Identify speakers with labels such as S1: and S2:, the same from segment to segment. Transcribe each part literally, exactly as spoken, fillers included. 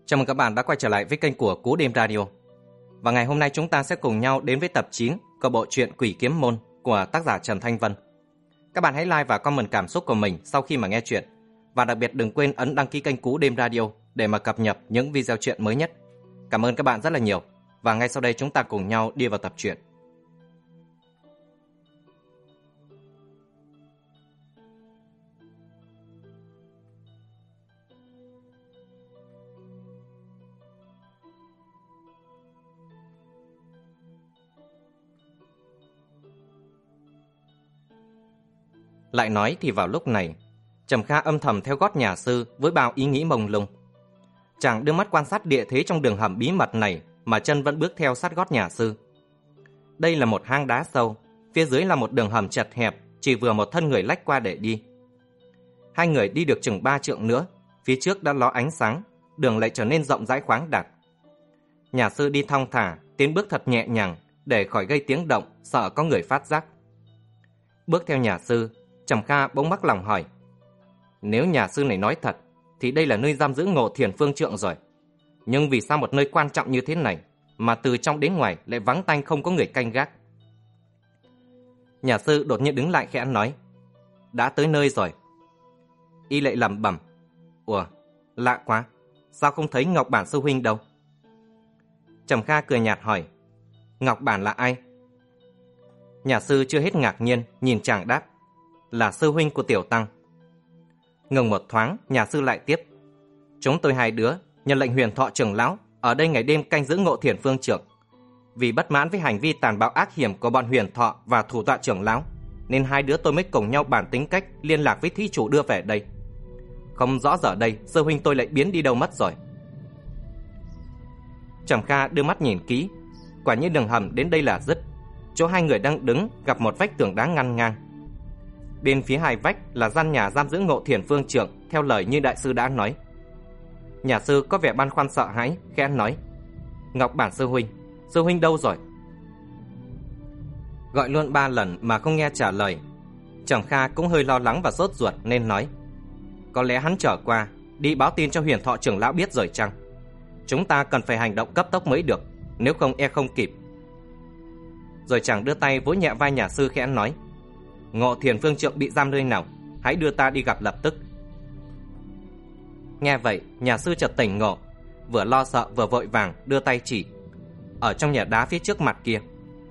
S1: Chào mừng các bạn đã quay trở lại với kênh của Cú Đêm Radio. Và ngày hôm nay chúng ta sẽ cùng nhau đến với tập chín của bộ truyện Quỷ Kiếm Môn của tác giả Trần Thanh Vân. Các bạn hãy like và comment cảm xúc của mình sau khi mà nghe chuyện. Và đặc biệt đừng quên ấn đăng ký kênh Cú Đêm Radio để mà cập nhật những video truyện mới nhất. Cảm ơn các bạn rất là nhiều. Và ngay sau đây chúng ta cùng nhau đi vào tập truyện. Lại nói thì vào lúc này, Trầm Kha âm thầm theo gót nhà sư với bao ý nghĩ mông lung. Chàng đưa mắt quan sát địa thế trong đường hầm bí mật này mà chân vẫn bước theo sát gót nhà sư. Đây là một hang đá sâu, phía dưới là một đường hầm chật hẹp, chỉ vừa một thân người lách qua để đi. Hai người đi được chừng ba trượng nữa, phía trước đã ló ánh sáng, đường lại trở nên rộng rãi khoáng đạt. Nhà sư đi thong thả, tiến bước thật nhẹ nhàng để khỏi gây tiếng động, sợ có người phát giác. Bước theo nhà sư, Trầm Kha bỗng mắc lòng hỏi: nếu nhà sư này nói thật, thì đây là nơi giam giữ Ngộ Thiền Phương Trượng rồi. Nhưng vì sao một nơi quan trọng như thế này mà từ trong đến ngoài lại vắng tanh không có người canh gác? Nhà sư đột nhiên đứng lại khẽ nói: đã tới nơi rồi. Y lại lẩm bẩm: ủa, lạ quá, sao không thấy Ngọc Bản sư huynh đâu? Trầm Kha cười nhạt hỏi: Ngọc Bản là ai? Nhà sư chưa hết ngạc nhiên, nhìn chàng đáp: là sư huynh của tiểu tăng. Ngừng một thoáng, nhà sư lại tiếp: chúng tôi hai đứa nhận lệnh Huyền Thọ trưởng lão ở đây ngày đêm canh giữ Ngộ Thiền Phương Trượng. Vì bất mãn với hành vi tàn bạo ác hiểm của bọn Huyền Thọ và thủ tọa trưởng lão, nên hai đứa tôi mới cùng nhau bàn tính cách liên lạc với thí chủ đưa về đây. Không rõ giờ đây sư huynh tôi lại biến đi đâu mất rồi. Trầm Kha đưa mắt nhìn kỹ, quả nhiên đường hầm đến đây là dứt. Chỗ hai người đang đứng gặp một vách tường đá ngăn ngang. Bên phía hai vách là gian nhà giam giữ Ngộ Thiền Phương Trượng theo lời như đại sư đã nói. Nhà sư có vẻ băn khoăn sợ hãi, khẽ nói: Ngọc Bản sư huynh, sư huynh đâu rồi? Gọi luôn ba lần mà không nghe trả lời. Trầm Kha cũng hơi lo lắng và sốt ruột nên nói: có lẽ hắn trở qua đi báo tin cho Huyền Thọ trưởng lão biết rồi chăng? Chúng ta cần phải hành động cấp tốc mới được, nếu không e không kịp. Rồi chàng đưa tay vỗ nhẹ vai nhà sư khẽ nói: Ngộ Thiền Phương Trượng bị giam nơi nào, hãy đưa ta đi gặp lập tức. Nghe vậy, nhà sư chợt tỉnh ngộ, vừa lo sợ vừa vội vàng đưa tay chỉ: ở trong nhà đá phía trước mặt kia.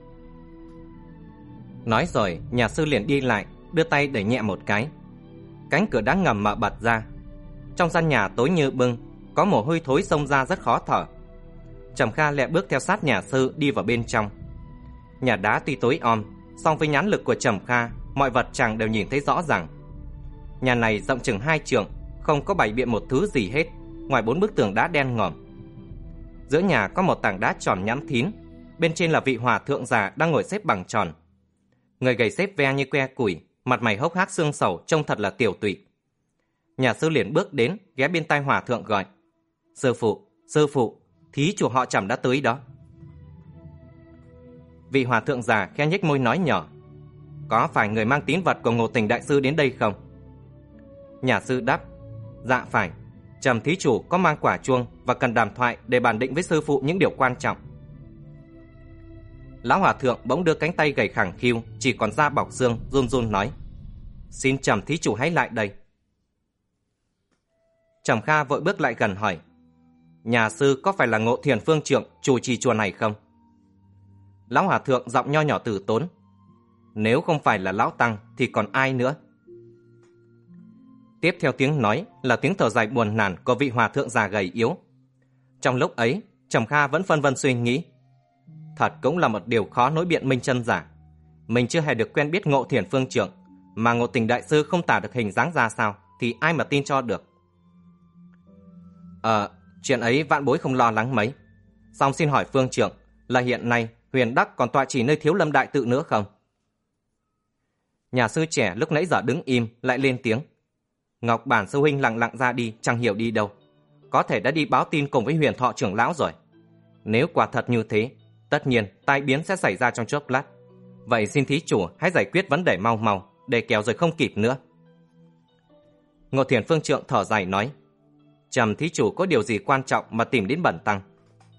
S1: Nói rồi, nhà sư liền đi lại, đưa tay đẩy nhẹ một cái. Cánh cửa đá ngầm mở bật ra. Trong gian nhà tối như bưng, có mồ hôi thối xông ra rất khó thở. Trầm Kha lẹ bước theo sát nhà sư đi vào bên trong. Nhà đá tuy tối om, song với nhãn lực của Trầm Kha, mọi vật chàng đều nhìn thấy rõ ràng. Nhà này rộng chừng hai trượng, không có bày biện một thứ gì hết, ngoài bốn bức tường đá đen ngòm. Giữa nhà có một tảng đá tròn nhẵn thín, bên trên là vị hòa thượng già đang ngồi xếp bằng tròn. Người gầy xếp ve như que củi, mặt mày hốc hác xương sầu, trông thật là tiểu tụy. Nhà sư liền bước đến, ghé bên tai hòa thượng gọi: sư phụ, sư phụ, thí chủ họ Trầm đã tới đó. Vị hòa thượng già khẽ nhếch môi nói nhỏ: có phải người mang tín vật của Ngộ Tình đại sư đến đây không? Nhà sư đáp: dạ phải, Trầm thí chủ có mang quả chuông và cần đàm thoại để bàn định với sư phụ những điều quan trọng. Lão hòa thượng bỗng đưa cánh tay gầy khẳng khiu, chỉ còn da bọc xương, run run nói: xin Trầm thí chủ hãy lại đây. Trầm Kha vội bước lại gần hỏi: nhà sư có phải là Ngộ Thiền Phương Trượng chủ trì chùa này không? Lão hòa thượng giọng nho nhỏ từ tốn: nếu không phải là lão tăng thì còn ai nữa? Tiếp theo tiếng nói là tiếng thở dài buồn nản của vị hòa thượng già gầy yếu. Trong lúc ấy, Trầm Kha vẫn phân vân suy nghĩ. Thật cũng là một điều khó nối biện minh chân giả. Mình chưa hề được quen biết Ngộ Thiền Phương Trượng, mà Ngộ Tình đại sư không tả được hình dáng ra sao thì ai mà tin cho được. Ờ, chuyện ấy vạn bối không lo lắng mấy. Song xin hỏi Phương Trượng là hiện nay Huyền Đắc còn tọa chỉ nơi Thiếu Lâm đại tự nữa không? Nhà sư trẻ lúc nãy giờ đứng im lại lên tiếng: Ngọc Bản sư huynh lặng lặng ra đi, chẳng hiểu đi đâu. Có thể đã đi báo tin cùng với Huyền Thọ trưởng lão rồi. Nếu quả thật như thế, tất nhiên tai biến sẽ xảy ra trong chốc lát. Vậy xin thí chủ hãy giải quyết vấn đề mau mau, để kéo rồi không kịp nữa. Ngộ Thiền Phương Trượng thở dài nói: Trầm thí chủ có điều gì quan trọng mà tìm đến bẩn tăng?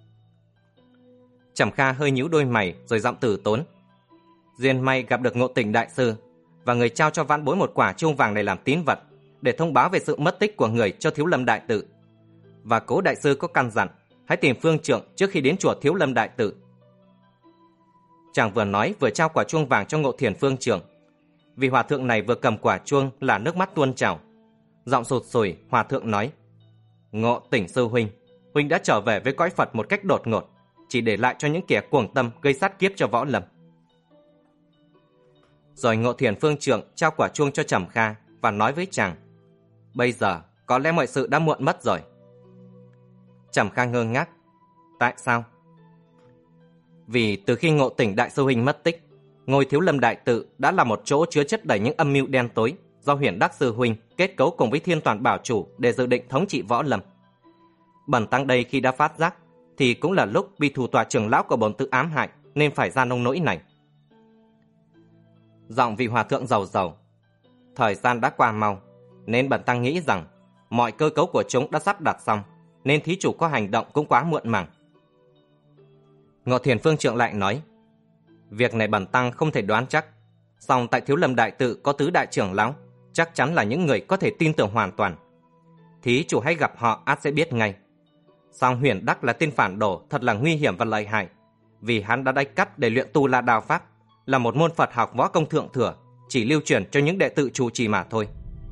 S1: Trầm Kha hơi nhíu đôi mày rồi giọng từ tốn. Duyên may gặp được Ngộ Tình đại sư, và người trao cho vãn bối một quả chuông vàng này làm tín vật, để thông báo về sự mất tích của người cho Thiếu Lâm đại tự. Và Cố đại sư có căn dặn hãy tìm phương trượng trước khi đến chùa Thiếu Lâm đại tự. Chàng vừa nói vừa trao quả chuông vàng cho Ngộ Thiền phương trượng. Vì hòa thượng này vừa cầm quả chuông là nước mắt tuôn trào. Giọng sụt sùi, hòa thượng nói: Ngộ Tình sư huynh, huynh đã trở về với cõi Phật một cách đột ngột, chỉ để lại cho những kẻ cuồng tâm gây sát kiếp cho võ lâm. Rồi Ngộ Thiền phương trượng trao quả chuông cho Trầm Kha và nói với chàng: Bây giờ có lẽ mọi sự đã muộn mất rồi. Trầm Kha ngơ ngác. Tại sao? Vì từ khi Ngộ Tình đại sư huynh mất tích, ngôi Thiếu Lâm đại tự đã là một chỗ chứa chất đầy những âm mưu đen tối do Huyền Đắc sư huynh kết cấu cùng với Thiên Toàn bảo chủ để dự định thống trị võ lâm. Bần tăng đây khi đã phát giác thì cũng là lúc bị thủ tọa trưởng lão của bổn tự ám hại, nên phải ra nông nỗi này. Giọng vị hòa thượng rầu rầu. Thời gian đã qua mau, nên bần tăng nghĩ rằng mọi cơ cấu của chúng đã sắp đặt xong, nên thí chủ có hành động cũng quá muộn màng. Ngộ Thiền phương trượng lại nói: Việc này bần tăng không thể đoán chắc, song tại Thiếu Lâm đại tự có tứ đại trưởng lão, chắc chắn là những người có thể tin tưởng hoàn toàn. Thí chủ hãy gặp họ ắt sẽ biết ngay. Song Huyền Đắc là tên phản đồ thật là nguy hiểm và lợi hại, vì hắn đã đánh cắp để luyện tu La Đao pháp, là một môn Phật học võ công thượng thừa, chỉ lưu truyền cho những đệ tử trụ trì mà thôi.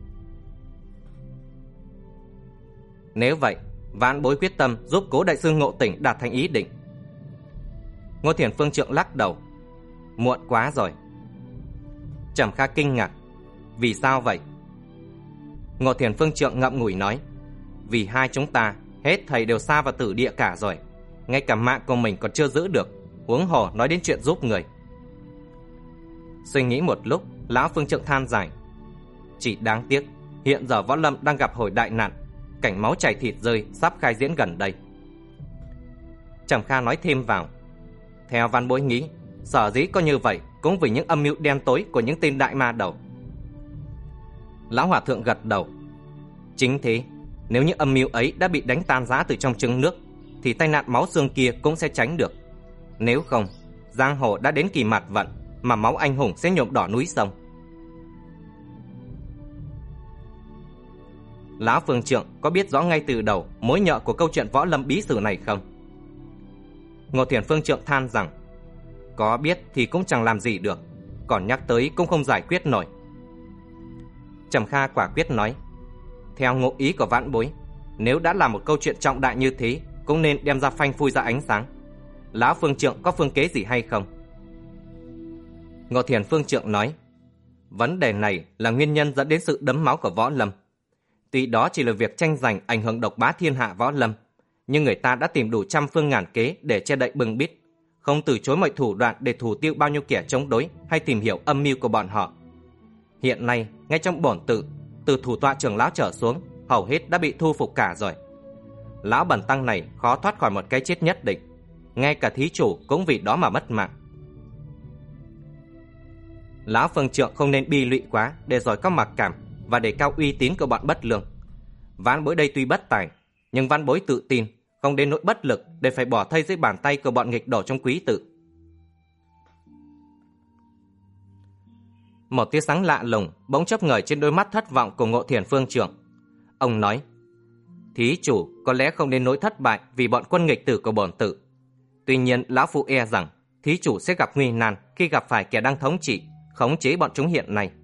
S1: Nếu vậy, vãn bối quyết tâm giúp Cố đại sư Ngộ Tình đạt thành ý định. Ngô Thiền phương trượng lắc đầu. Muộn quá rồi. Trầm Kha kinh ngạc. Vì sao vậy? Ngô Thiền phương trượng ngậm ngùi nói: Vì hai chúng ta hết thầy đều xa vào tử địa cả rồi, ngay cả mạng của mình còn chưa giữ được, huống hồ nói đến chuyện giúp người. Suy nghĩ một lúc, lão phương trượng than dài: Chỉ đáng tiếc hiện giờ võ lâm đang gặp hồi đại nạn, cảnh máu chảy thịt rơi sắp khai diễn gần đây. Trầm Kha nói thêm vào: Theo văn bối nghĩ, sở dĩ có như vậy cũng vì những âm mưu đen tối của những tên đại ma đầu. Lão hòa thượng gật đầu. Chính thế, nếu những âm mưu ấy đã bị đánh tan rã từ trong trứng nước, thì tai nạn máu xương kia cũng sẽ tránh được. Nếu không, giang hồ đã đến kỳ mạt vận, mà máu anh hùng sẽ nhuộm đỏ núi sông. Lão phương trượng có biết rõ ngay từ đầu mối nhợ của câu chuyện võ lâm bí sử này không? Ngô Thiền phương trượng than rằng: Có biết thì cũng chẳng làm gì được, còn nhắc tới cũng không giải quyết nổi. Trầm Kha quả quyết nói: Theo ngụ ý của vãn bối, nếu đã là một câu chuyện trọng đại như thế, cũng nên đem ra phanh phui ra ánh sáng. Lão phương trượng có phương kế gì hay không? Ngô Thiền phương trượng nói: Vấn đề này là nguyên nhân dẫn đến sự đẫm máu của võ lâm. Tuy đó chỉ là việc tranh giành ảnh hưởng độc bá thiên hạ võ lâm, nhưng người ta đã tìm đủ trăm phương ngàn kế để che đậy bưng bít, không từ chối mọi thủ đoạn để thủ tiêu bao nhiêu kẻ chống đối hay tìm hiểu âm mưu của bọn họ. Hiện nay, ngay trong bổn tự, từ thủ tọa trưởng lão trở xuống, hầu hết đã bị thu phục cả rồi. Lão bần tăng này khó thoát khỏi một cái chết nhất định, ngay cả thí chủ cũng vì đó mà mất mạng. Lão phương trượng không nên bi lụy quá để rồi có mặc cảm và để cao uy tín của bọn bất lương. Vãn bối đây tuy bất tài, nhưng vãn bối tự tin không đến nỗi bất lực để phải bỏ thây dưới bàn tay của bọn nghịch đổ trong quý tự. Một tia sáng lạ lùng bỗng chớp ngời trên đôi mắt thất vọng của Ngộ Thiền phương trượng. Ông nói: Thí chủ có lẽ không đến nỗi thất bại vì bọn quân nghịch tử của bổn tự. Tuy nhiên lão phụ e rằng thí chủ sẽ gặp nguy nan khi gặp phải kẻ đang thống trị, khống chế bọn chúng hiện nay.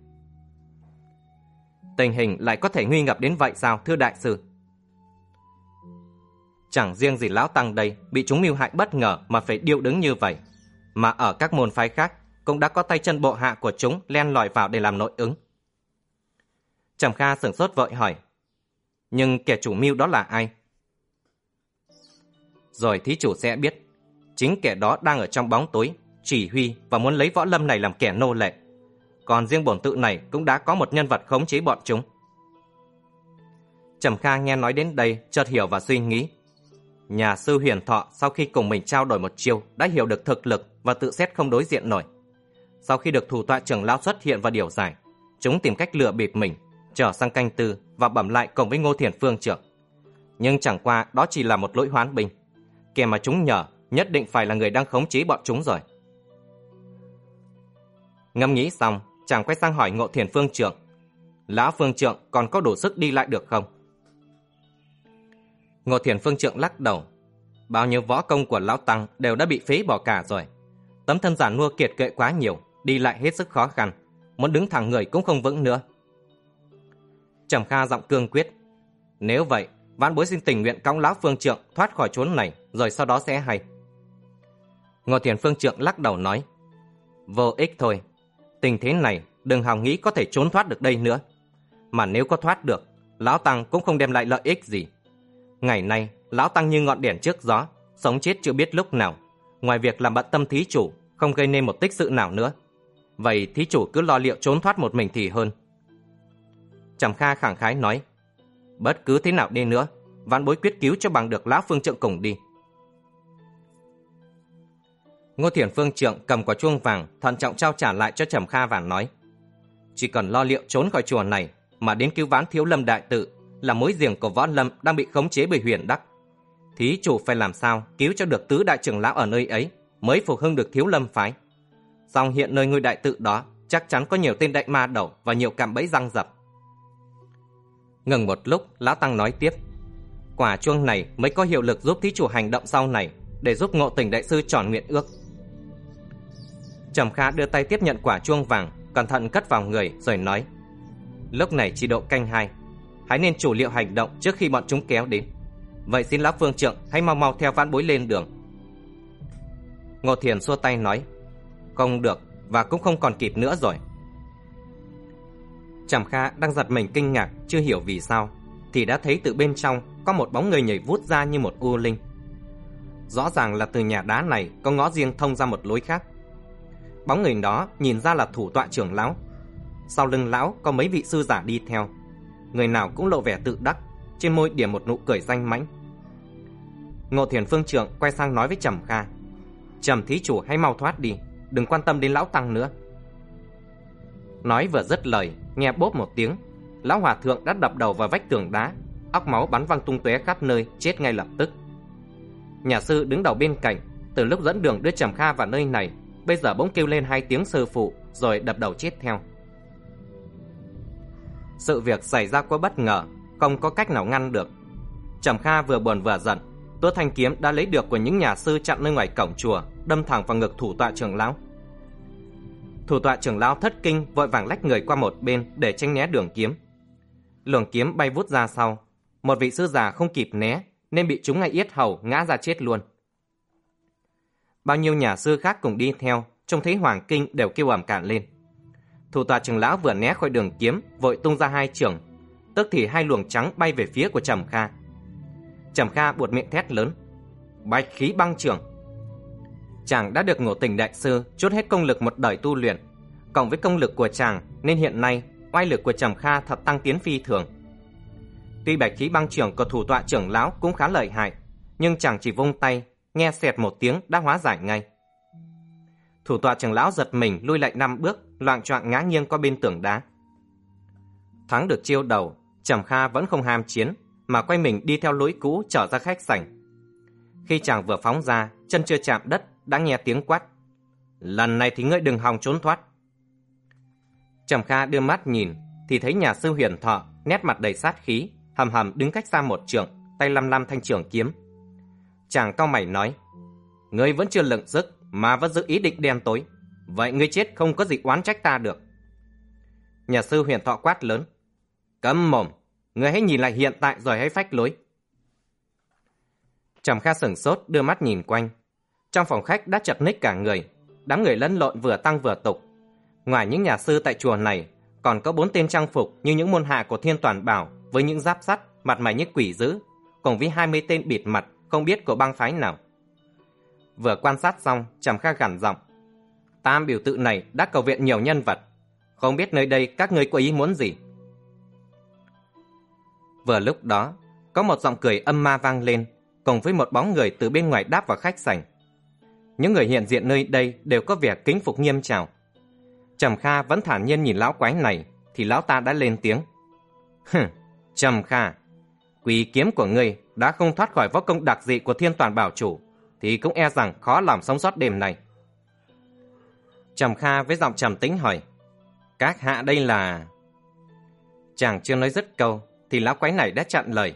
S1: Tình hình lại có thể nguy ngập đến vậy sao, thưa đại sư? Chẳng riêng gì lão tăng đây bị chúng mưu hại bất ngờ mà phải điêu đứng như vậy, mà ở các môn phái khác cũng đã có tay chân bộ hạ của chúng len lỏi vào để làm nội ứng. Trầm Kha sửng sốt vội hỏi: Nhưng kẻ chủ mưu đó là ai? Rồi thí chủ sẽ biết, chính kẻ đó đang ở trong bóng tối, chỉ huy và muốn lấy võ lâm này làm kẻ nô lệ. Còn riêng bổn tự này cũng đã có một nhân vật khống chế bọn chúng. Trầm Kha nghe nói đến đây chợt hiểu và suy nghĩ. Nhà sư Huyền Thọ sau khi cùng mình trao đổi một chiêu đã hiểu được thực lực và tự xét không đối diện nổi. Sau khi được thủ tọa trưởng lão xuất hiện và điều giải, chúng tìm cách lừa bịp mình, trở sang canh tư và bẩm lại cùng với Ngô Thiền phương trượng. Nhưng chẳng qua đó chỉ là một lỗi hoán binh. Kẻ mà chúng nhờ nhất định phải là người đang khống chế bọn chúng rồi. Ngẫm nghĩ xong, chàng quay sang hỏi Ngộ Thiền phương trượng: Lão phương trượng còn có đủ sức đi lại được không? Ngộ Thiền phương trượng lắc đầu: Bao nhiêu võ công của lão tăng đều đã bị phế bỏ cả rồi. Tấm thân giản nua kiệt quệ quá nhiều, đi lại hết sức khó khăn, muốn đứng thẳng người cũng không vững nữa. Trầm Kha giọng cương quyết: Nếu vậy, vãn bối xin tình nguyện cõng lão phương trượng thoát khỏi chốn này, rồi sau đó sẽ hay. Ngộ Thiền phương trượng lắc đầu nói: Vô ích thôi. Tình thế này đừng hòng nghĩ có thể trốn thoát được đây nữa. Mà nếu có thoát được, lão tăng cũng không đem lại lợi ích gì. Ngày nay lão tăng như ngọn đèn trước gió, sống chết chưa biết lúc nào. Ngoài việc làm bận tâm thí chủ, không gây nên một tích sự nào nữa. Vậy thí chủ cứ lo liệu trốn thoát một mình thì hơn. Trầm Kha khẳng khái nói: Bất cứ thế nào đi nữa, vãn bối quyết cứu cho bằng được lão phương trượng cùng đi. Ngô Thiền phương trượng cầm quả chuông vàng thận trọng trao trả lại cho Trầm Kha và nói: Chỉ cần lo liệu trốn khỏi chùa này mà đến cứu vãn Thiếu Lâm đại tự, là mối giềng của võ lâm đang bị khống chế bởi Huyền Đắc. Thí chủ phải làm sao cứu cho được tứ đại trưởng lão ở nơi ấy, mới phục hưng được Thiếu Lâm phái. Song hiện nơi ngôi đại tự đó chắc chắn có nhiều tên đại ma đầu và nhiều cạm bẫy răng rập. Ngừng một lúc, lão tăng nói tiếp: Quả chuông này mới có hiệu lực giúp thí chủ hành động sau này, để giúp Ngộ Tình đại sư tròn nguyện ước. Trầm Kha đưa tay tiếp nhận quả chuông vàng, cẩn thận cất vào người rồi nói: Lúc này chỉ độ canh hai, hãy nên chủ liệu hành động trước khi bọn chúng kéo đến. Vậy xin lão phương trượng hãy mau mau theo vãn bối lên đường. Ngộ Thiền xua tay nói: Không được, và cũng không còn kịp nữa rồi. Trầm Kha đang giật mình kinh ngạc, chưa hiểu vì sao, thì đã thấy từ bên trong có một bóng người nhảy vút ra như một u linh. Rõ ràng là từ nhà đá này có ngõ riêng thông ra một lối khác. Bóng người đó nhìn ra là thủ tọa trưởng lão. Sau lưng lão có mấy vị sư giả đi theo, người nào cũng lộ vẻ tự đắc, trên môi điểm một nụ cười danh mãnh. Ngộ Thiền phương trượng quay sang nói với Trầm Kha: Trầm thí chủ hãy mau thoát đi, đừng quan tâm đến lão tăng nữa. Nói vừa dứt lời, nghe bốp một tiếng, lão hòa thượng đã đập đầu vào vách tường đá, óc máu bắn văng tung tóe khắp nơi, chết ngay lập tức. Nhà sư đứng đầu bên cạnh, từ lúc dẫn đường đưa Trầm Kha vào nơi này, bây giờ bỗng kêu lên hai tiếng sư phụ, rồi đập đầu chết theo. Sự việc xảy ra quá bất ngờ, không có cách nào ngăn được. Trầm Kha vừa buồn vừa giận, tua thanh kiếm đã lấy được của những nhà sư chặn nơi ngoài cổng chùa, đâm thẳng vào ngực thủ tọa trưởng lão. Thủ tọa trưởng lão thất kinh, vội vàng lách người qua một bên để tránh né đường kiếm. Luồng kiếm bay vút ra sau, một vị sư già không kịp né nên bị trúng ngay yết hầu, ngã ra chết luôn. Bao nhiêu nhà sư khác cùng đi theo, trông thấy hoàng kinh đều kêu ầm cả lên. Thủ tọa trưởng lão vừa né khỏi đường kiếm, vội tung ra hai chưởng, tức thì hai luồng trắng bay về phía của Trầm Kha. Trầm Kha buột miệng thét lớn: Bạch khí băng chưởng! Chàng đã được Ngộ Tình đại sư trút hết công lực một đời tu luyện, cộng với công lực của chàng nên hiện nay oai lực của Trầm Kha thật tăng tiến phi thường. Tuy bạch khí băng chưởng của thủ tọa trưởng lão cũng khá lợi hại, nhưng chàng chỉ vung tay, nghe xẹt một tiếng đã hóa giải ngay. Thủ tọa trưởng lão giật mình lui lại năm bước, loạng choạng ngã nghiêng qua bên tường đá. Thắng được chiêu đầu, Trầm Kha vẫn không ham chiến, mà quay mình đi theo lối cũ trở ra khách sảnh. Khi chàng vừa phóng ra, chân chưa chạm đất đã nghe tiếng quát: Lần này thì ngươi đừng hòng trốn thoát. Trầm Kha đưa mắt nhìn thì thấy nhà sư Huyền Thọ nét mặt đầy sát khí, hầm hầm đứng cách xa một trượng, tay lăm lăm thanh trường kiếm. Chàng cau mày nói: Ngươi vẫn chưa lựng sức mà vẫn giữ ý định đen tối, vậy ngươi chết không có gì oán trách ta được. Nhà sư Huyền Thọ quát lớn: Câm mồm, ngươi hãy nhìn lại hiện tại rồi hãy phách lối. Trầm Kha sửng sốt đưa mắt nhìn quanh. Trong phòng khách đã chật ních cả người, đám người lẫn lộn vừa tăng vừa tục. Ngoài những nhà sư tại chùa này, còn có bốn tên trang phục như những môn hạ của Thiên Toàn Bảo với những giáp sắt, mặt mày như quỷ dữ, cùng với hai mươi tên bịt mặt không biết của bang phái nào. Vừa quan sát xong, Trầm Kha gằn giọng: Tam biểu tự này đã cầu viện nhiều nhân vật, không biết nơi đây các ngươi có ý muốn gì. Vừa lúc đó, có một giọng cười âm ma vang lên, cùng với một bóng người từ bên ngoài đáp vào khách sảnh. Những người hiện diện nơi đây đều có vẻ kính phục nghiêm chào. Trầm Kha vẫn thản nhiên nhìn lão quái này, thì lão ta đã lên tiếng: Hừm, Trầm Kha, Quỷ kiếm của ngươi đã không thoát khỏi võ công đặc dị của Thiên Toàn Bảo Chủ, thì cũng e rằng khó lòng sống sót đêm này. Trầm Kha với giọng trầm tĩnh hỏi: Các hạ đây là... Chàng chưa nói dứt câu thì lão quái này đã chặn lời: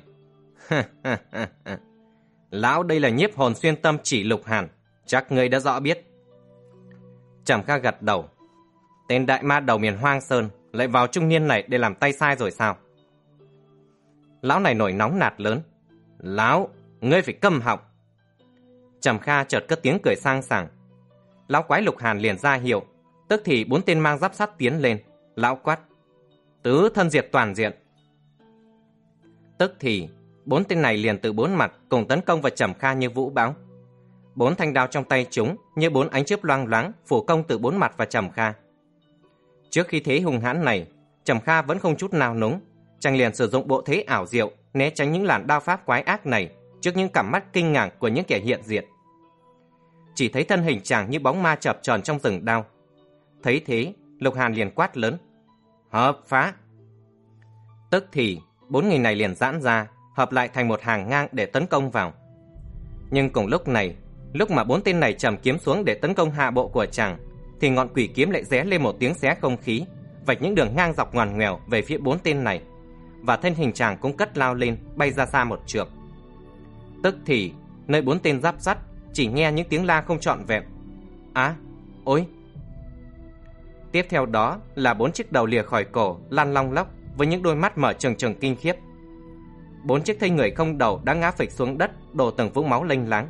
S1: Lão đây là nhiếp hồn xuyên tâm chỉ Lục Hàn, chắc ngươi đã rõ biết. Trầm Kha gật đầu: Tên đại ma đầu miền Hoang Sơn lại vào trung niên này để làm tay sai rồi sao? Lão này nổi nóng nạt lớn: Lão, ngươi phải câm họng. Trầm Kha chợt cất tiếng cười sang sảng. Lão quái Lục Hàn liền ra hiệu, tức thì bốn tên mang giáp sắt tiến lên. Lão quát: Tứ thân diệt toàn diện. Tức thì bốn tên này liền từ bốn mặt cùng tấn công vào Trầm Kha như vũ bão. Bốn thanh đao trong tay chúng như bốn ánh chớp loang loáng phủ công từ bốn mặt vào Trầm Kha. Trước khi thế hung hãn này, Trầm Kha vẫn không chút nào núng, chàng liền sử dụng bộ thế ảo diệu né tránh những làn đao pháp quái ác này trước những cặp mắt kinh ngạc của những kẻ hiện diện. Chỉ thấy thân hình chàng như bóng ma chập chờn trong rừng đao. Thấy thế, Lục Hàn liền quát lớn: Hợp phá! Tức thì bốn người này liền giãn ra, hợp lại thành một hàng ngang để tấn công vào. Nhưng cùng lúc này, lúc mà bốn tên này trầm kiếm xuống để tấn công hạ bộ của chàng, thì ngọn quỷ kiếm lại rẽ lên một tiếng xé không khí, vạch những đường ngang dọc ngoằn ngoèo về phía bốn tên này, và thân hình chàng cũng cất lao lên, bay ra xa một trượng. Tức thì nơi bốn tên giáp sắt chỉ nghe những tiếng la không trọn vẹn: Á, ôi! Tiếp theo đó là bốn chiếc đầu lìa khỏi cổ lăn long lóc với những đôi mắt mở trừng trừng kinh khiếp. Bốn chiếc thây người không đầu đã ngã phịch xuống đất, đổ từng vũng máu lênh láng.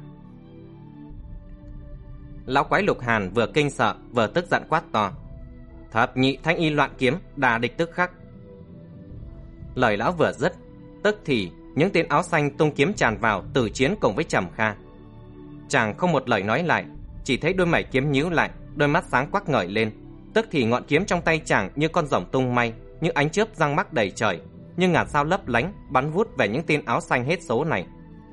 S1: Lão quái Lục Hàn vừa kinh sợ vừa tức giận quát to: Thập nhị thanh y loạn kiếm, đà địch tức khắc. Lời lão vừa dứt, tức thì những tên áo xanh tung kiếm tràn vào tử chiến cùng với Trầm Kha. Chàng không một lời nói lại, chỉ thấy đôi mày kiếm nhíu lại, đôi mắt sáng quắc ngời lên. Tức thì ngọn kiếm trong tay chàng như con rồng tung may, như ánh chớp răng mắc đầy trời, như ngàn sao lấp lánh bắn vút về những tên áo xanh hết số này.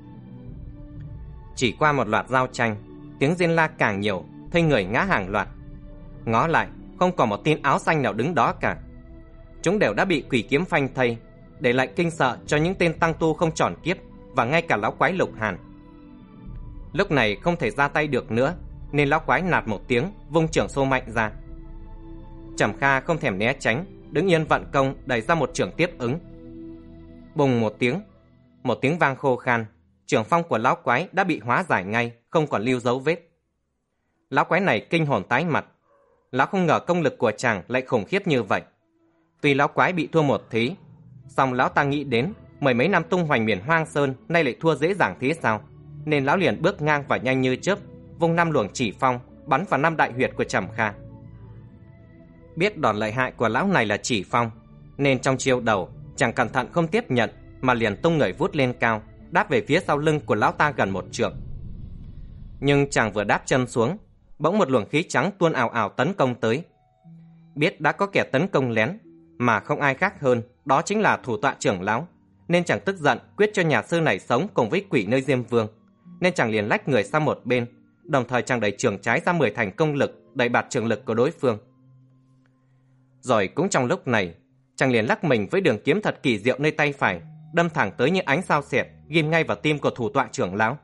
S1: Chỉ qua một loạt giao tranh, tiếng rên la càng nhiều, thây người ngã hàng loạt. Ngó lại, không còn một tên áo xanh nào đứng đó cả. Chúng đều đã bị quỷ kiếm phanh thây, để lại kinh sợ cho những tên tăng tu không tròn kiếp, và ngay cả lão quái Lục Hàn. Lúc này không thể ra tay được nữa, nên lão quái nạt một tiếng, vung chưởng xô mạnh ra. Trầm Kha không thèm né tránh, đứng yên vận công đẩy ra một chưởng tiếp ứng. Bùng một tiếng, một tiếng vang khô khan, chưởng phong của lão quái đã bị hóa giải ngay, không còn lưu dấu vết. Lão quái này kinh hồn tái mặt. Lão không ngờ công lực của chàng lại khủng khiếp như vậy. Tuy lão quái bị thua một thế, song lão ta nghĩ đến mười mấy năm tung hoành miền Hoang Sơn nay lại thua dễ dàng thế sao, nên lão liền bước ngang và nhanh như chớp, vung năm luồng chỉ phong bắn vào năm đại huyệt của Trầm Kha. Biết đòn lợi hại của lão này là chỉ phong, nên trong chiêu đầu chàng cẩn thận không tiếp nhận, mà liền tung người vút lên cao, đáp về phía sau lưng của lão ta gần một trượng. Nhưng chàng vừa đáp chân xuống, bỗng một luồng khí trắng tuôn ào ào tấn công tới. Biết đã có kẻ tấn công lén, mà không ai khác hơn, đó chính là thủ tọa trưởng lão, nên chàng tức giận quyết cho nhà sư này sống cùng với quỷ nơi Diêm Vương, nên chàng liền lách người sang một bên, đồng thời chàng đẩy trường trái ra mười thành công lực, đẩy bạt trường lực của đối phương. Rồi cũng trong lúc này, chàng liền lắc mình với đường kiếm thật kỳ diệu nơi tay phải, đâm thẳng tới như ánh sao xẹt, ghim ngay vào tim của thủ tọa trưởng lão.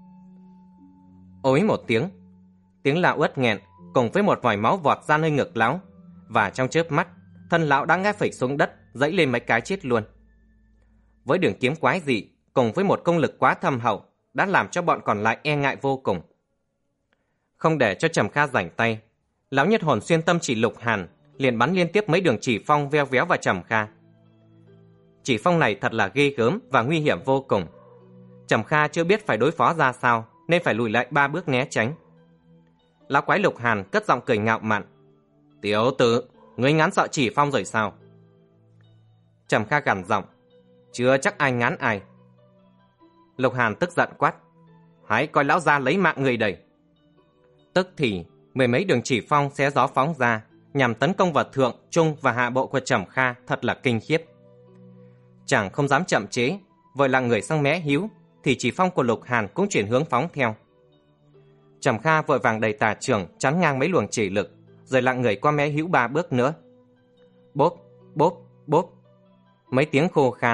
S1: Ối một tiếng, tiếng la uất nghẹn cùng với một vòi máu vọt ra nơi ngực lão, và trong chớp mắt, thân lão đã ngã phịch xuống đất, dẫy lên mấy cái chết luôn. Với đường kiếm quái dị cùng với một công lực quá thâm hậu, đã làm cho bọn còn lại e ngại vô cùng. Không để cho Trầm Kha rảnh tay, lão nhất hồn xuyên tâm chỉ Lục Hàn liền bắn liên tiếp mấy đường chỉ phong veo véo vào Trầm Kha. Chỉ phong này thật là ghê gớm và nguy hiểm vô cùng. Trầm Kha chưa biết phải đối phó ra sao, nên phải lùi lại ba bước né tránh. Lão quái Lục Hàn cất giọng cười ngạo mạn: Tiểu tử, ngươi ngán sợ chỉ phong rồi sao? Trầm Kha gằn giọng: Chưa chắc ai ngán ai. Lục Hàn tức giận quát: Hãy coi lão ra lấy mạng người đây. Tức thì mười mấy đường chỉ phong xé gió phóng ra, nhằm tấn công vào thượng, trung và hạ bộ của Trầm Kha thật là kinh khiếp. Chàng không dám chậm chế, vội lặng người sang mé hữu, thì chỉ phong của Lục Hàn cũng chuyển hướng phóng theo. Trầm Kha vội vàng đẩy tà trưởng chắn ngang mấy luồng chỉ lực, rồi lặng người qua mé hữu ba bước nữa. Bốp, bốp, bốp. Mấy tiếng khô khan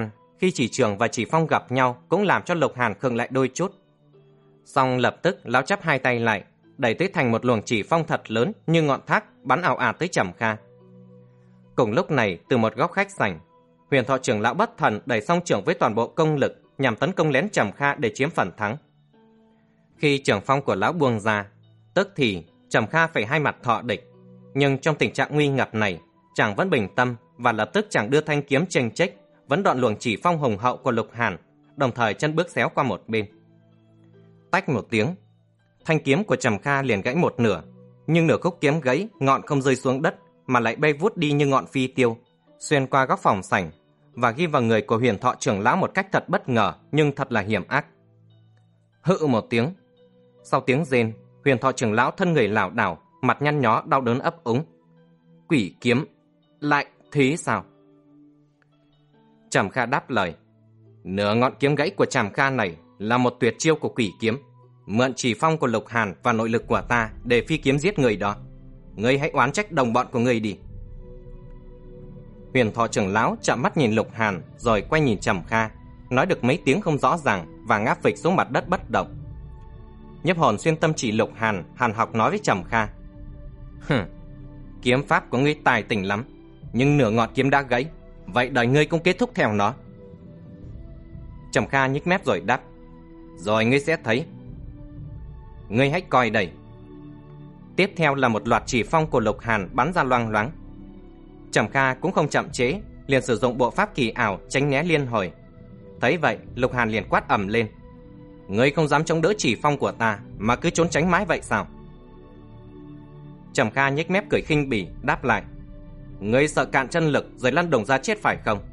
S1: khi chỉ trường và chỉ phong gặp nhau cũng làm cho Lục Hàn khựng lại đôi chút. Xong lập tức lão chắp hai tay lại, đẩy tới thành một luồng chỉ phong thật lớn như ngọn thác bắn ảo ạt tới Trầm Kha. Cùng lúc này, từ một góc khách sảnh, Huyền Thọ trưởng lão bất thần đẩy song trưởng với toàn bộ công lực nhằm tấn công lén Trầm Kha để chiếm phần thắng. Khi trưởng phong của lão buông ra, tức thì Trầm Kha phải hai mặt thọ địch, nhưng trong tình trạng nguy ngập này, chàng vẫn bình tâm và lập tức chàng đưa thanh kiếm chênh chếch vẫn đoạn luồng chỉ phong hùng hậu của Lục Hàn, đồng thời chân bước xéo qua một bên. Tách một tiếng, thanh kiếm của Trầm Kha liền gãy một nửa, nhưng nửa khúc kiếm gãy, ngọn không rơi xuống đất mà lại bay vút đi như ngọn phi tiêu, xuyên qua góc phòng sảnh và ghi vào người của Huyền Thọ trưởng lão một cách thật bất ngờ nhưng thật là hiểm ác. Hự một tiếng, sau tiếng rên, Huyền Thọ trưởng lão thân người lảo đảo, mặt nhăn nhó đau đớn ấp úng. Quỷ kiếm, lại thế sao? Trầm Kha đáp lời, nửa ngọn kiếm gãy của Trầm Kha này là một tuyệt chiêu của quỷ kiếm, mượn chỉ phong của Lục Hàn và nội lực của ta để phi kiếm giết người đó. Ngươi hãy oán trách đồng bọn của ngươi đi. Huyền Thọ trưởng lão chạm mắt nhìn Lục Hàn rồi quay nhìn Trầm Kha, nói được mấy tiếng không rõ ràng và ngã phịch xuống mặt đất bất động. Nhiếp hồn xuyên tâm chỉ Lục Hàn, hàn học nói với Trầm Kha, hừm, kiếm pháp của ngươi tài tình lắm, nhưng nửa ngọn kiếm đã gãy, vậy đời ngươi cũng kết thúc theo nó. Trầm Kha nhếch mép rồi đáp, rồi ngươi sẽ thấy. Ngươi hãy coi đây. Tiếp theo là một loạt chỉ phong của Lục Hàn bắn ra loang loáng. Trầm Kha cũng không chậm chế, liền sử dụng bộ pháp kỳ ảo tránh né liên hồi. Thấy vậy, Lục Hàn liền quát ầm lên, ngươi không dám chống đỡ chỉ phong của ta mà cứ trốn tránh mãi vậy sao? Trầm Kha nhếch mép cười khinh bỉ đáp lại, ngươi sợ cạn chân lực rồi lăn đồng ra chết phải không?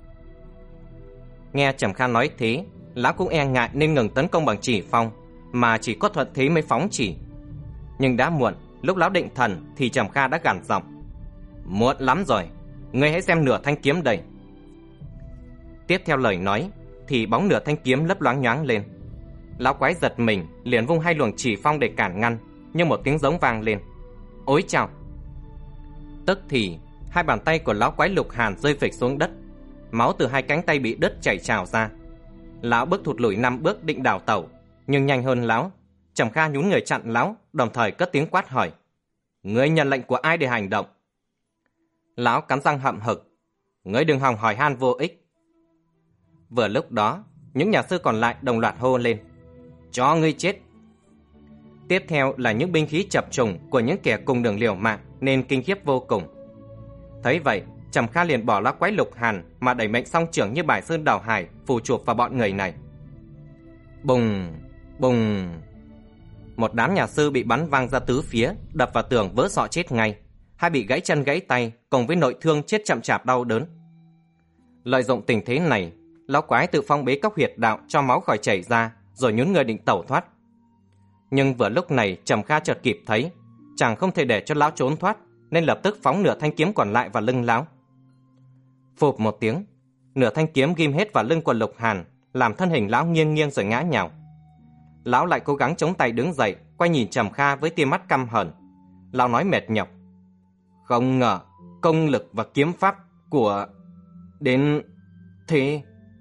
S1: Nghe Trầm Kha nói thế, lão cũng e ngại nên ngừng tấn công bằng chỉ phong, mà chỉ có thuận thế mới phóng chỉ. Nhưng đã muộn, lúc lão định thần thì Trầm Kha đã gằn giọng, muộn lắm rồi, ngươi hãy xem nửa thanh kiếm đây. Tiếp theo lời nói thì bóng nửa thanh kiếm lấp loáng nhoáng lên. Lão quái giật mình, liền vung hai luồng chỉ phong để cản ngăn, nhưng một tiếng giống vang lên, ối chao! Tức thì hai bàn tay của lão quái Lục Hàn rơi phịch xuống đất, máu từ hai cánh tay bị đứt chảy trào ra. Lão bước thụt lùi năm bước định đảo tẩu, nhưng nhanh hơn lão, Trầm Kha nhún người chặn lão, đồng thời cất tiếng quát hỏi, ngươi nhận lệnh của ai để hành động? Lão cắn răng hậm hực, ngươi đừng hòng hỏi han vô ích. Vừa lúc đó, những nhà sư còn lại đồng loạt hô lên, cho ngươi chết. Tiếp theo là những binh khí chập trùng của những kẻ cùng đường liều mạng nên kinh khiếp vô cùng. Thấy vậy, Trầm Kha liền bỏ lá quái Lục Hàn mà đẩy mệnh song trưởng như bài sơn đảo hải phù chụp vào bọn người này. Bùng, bùng, một đám nhà sư bị bắn văng ra tứ phía, đập vào tường vỡ sọ chết ngay, hay bị gãy chân gãy tay cùng với nội thương chết chậm chạp đau đớn. Lợi dụng tình thế này, lão quái tự phong bế cốc huyệt đạo cho máu khỏi chảy ra, rồi nhún người định tẩu thoát. Nhưng vừa lúc này Trầm Kha chợt kịp thấy chàng không thể để cho lão trốn thoát, nên lập tức phóng nửa thanh kiếm còn lại vào lưng lão. Phụp một tiếng, nửa thanh kiếm ghim hết vào lưng của Lục Hàn, làm thân hình lão nghiêng nghiêng rồi ngã nhào. Lão lại cố gắng chống tay đứng dậy, quay nhìn Trầm Kha với tia mắt căm hờn. Lão nói mệt nhọc, không ngờ công lực và kiếm pháp của đến thế.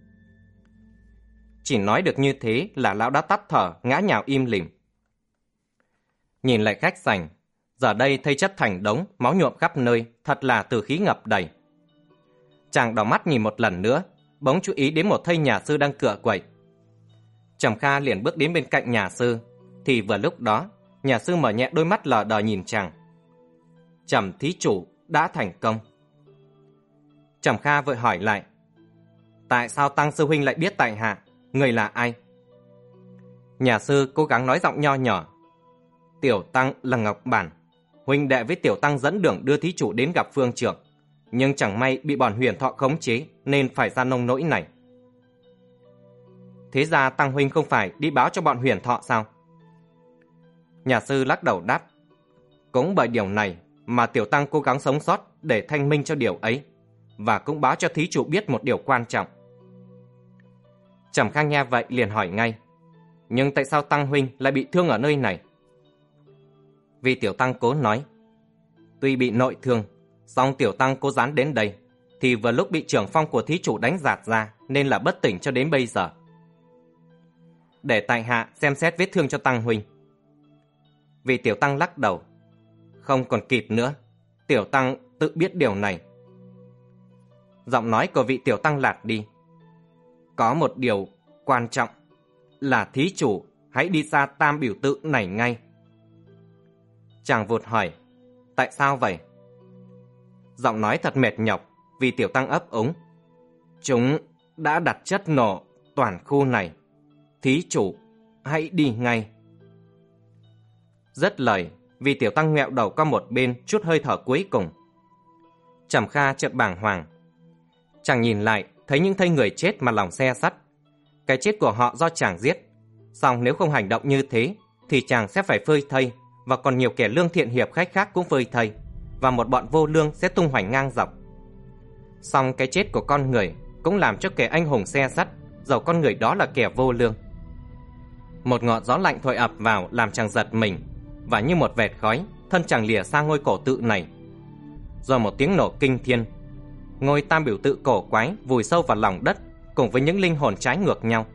S1: Chỉ nói được như thế là lão đã tắt thở, ngã nhào im lìm. Nhìn lại khách sảnh, giờ đây thấy chất thành đống, máu nhuộm khắp nơi, thật là từ khí ngập đầy. Chàng đảo mắt nhìn một lần nữa, bỗng chú ý đến một thây nhà sư đang cựa quậy. Trầm Kha liền bước đến bên cạnh nhà sư, thì vừa lúc đó, nhà sư mở nhẹ đôi mắt lờ đờ nhìn chàng. Trầm thí chủ đã thành công. Trầm Kha vội hỏi lại, tại sao Tăng sư huynh lại biết tại hạ, người là ai? Nhà sư cố gắng nói giọng nho nhỏ, Tiểu Tăng là Ngọc Bản, huynh đệ với Tiểu Tăng dẫn đường đưa thí chủ đến gặp phương trưởng, nhưng chẳng may bị bọn Huyền Thọ khống chế nên phải ra nông nỗi này. Thế ra Tăng huynh không phải đi báo cho bọn Huyền Thọ sao? Nhà sư lắc đầu đáp, cũng bởi điều này mà Tiểu Tăng cố gắng sống sót để thanh minh cho điều ấy, và cũng báo cho thí chủ biết một điều quan trọng. Trầm Kha nghe vậy liền hỏi ngay, nhưng tại sao Tăng huynh lại bị thương ở nơi này? Vì Tiểu Tăng cố nói, tuy bị nội thương, song Tiểu Tăng cố dán đến đây, thì vừa lúc bị trưởng phong của thí chủ đánh giạt ra, nên là bất tỉnh cho đến bây giờ. Để tại hạ xem xét vết thương cho tăng huynh. Vị tiểu tăng lắc đầu. Không còn kịp nữa, tiểu tăng tự biết điều này. Giọng nói của vị tiểu tăng lạt đi. Có một điều quan trọng là thí chủ hãy đi xa Tam Biểu Tự này ngay. Chàng vụt hỏi, tại sao vậy? Giọng nói thật mệt nhọc, vì tiểu tăng ấp úng. Chúng đã đặt chất nổ toàn khu này. Thí chủ hãy đi ngay. Dứt lời, vì tiểu tăng nghẹo đầu qua một bên, chút hơi thở cuối cùng. Trầm Kha chợt bàng hoàng. Chàng nhìn lại, thấy những thây người chết mà lòng xe sắt. Cái chết của họ do chàng giết. Song nếu không hành động như thế, thì chàng sẽ phải phơi thây, và còn nhiều kẻ lương thiện hiệp khách khác cũng phơi thây, và một bọn vô lương sẽ tung hoành ngang dọc. Song cái chết của con người cũng làm cho kẻ anh hùng xe sắt, dầu con người đó là kẻ vô lương. Một ngọn gió lạnh thổi ập vào làm chàng giật mình, và như một vệt khói, thân chàng lìa xa ngôi cổ tự này. Rồi một tiếng nổ kinh thiên, ngôi Tam Biểu Tự cổ quái vùi sâu vào lòng đất, cùng với những linh hồn trái ngược nhau.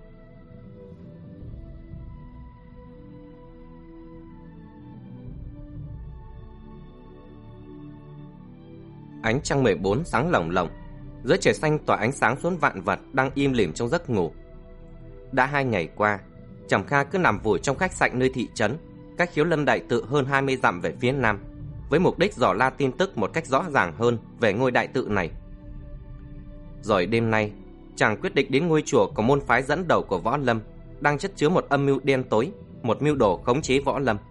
S1: Ánh trăng mười bốn sáng lồng lộng, giữa trời xanh tỏa ánh sáng xuống vạn vật đang im lìm trong giấc ngủ. Đã hai ngày qua, Trầm Kha cứ nằm vùi trong khách sạn nơi thị trấn, cách Khiếu Lâm Đại Tự hơn hai mươi dặm về phía nam, với mục đích dò la tin tức một cách rõ ràng hơn về ngôi đại tự này. Rồi đêm nay, chàng quyết định đến ngôi chùa của môn phái dẫn đầu của Võ Lâm, đang chất chứa một âm mưu đen tối, một mưu đồ khống chế Võ Lâm.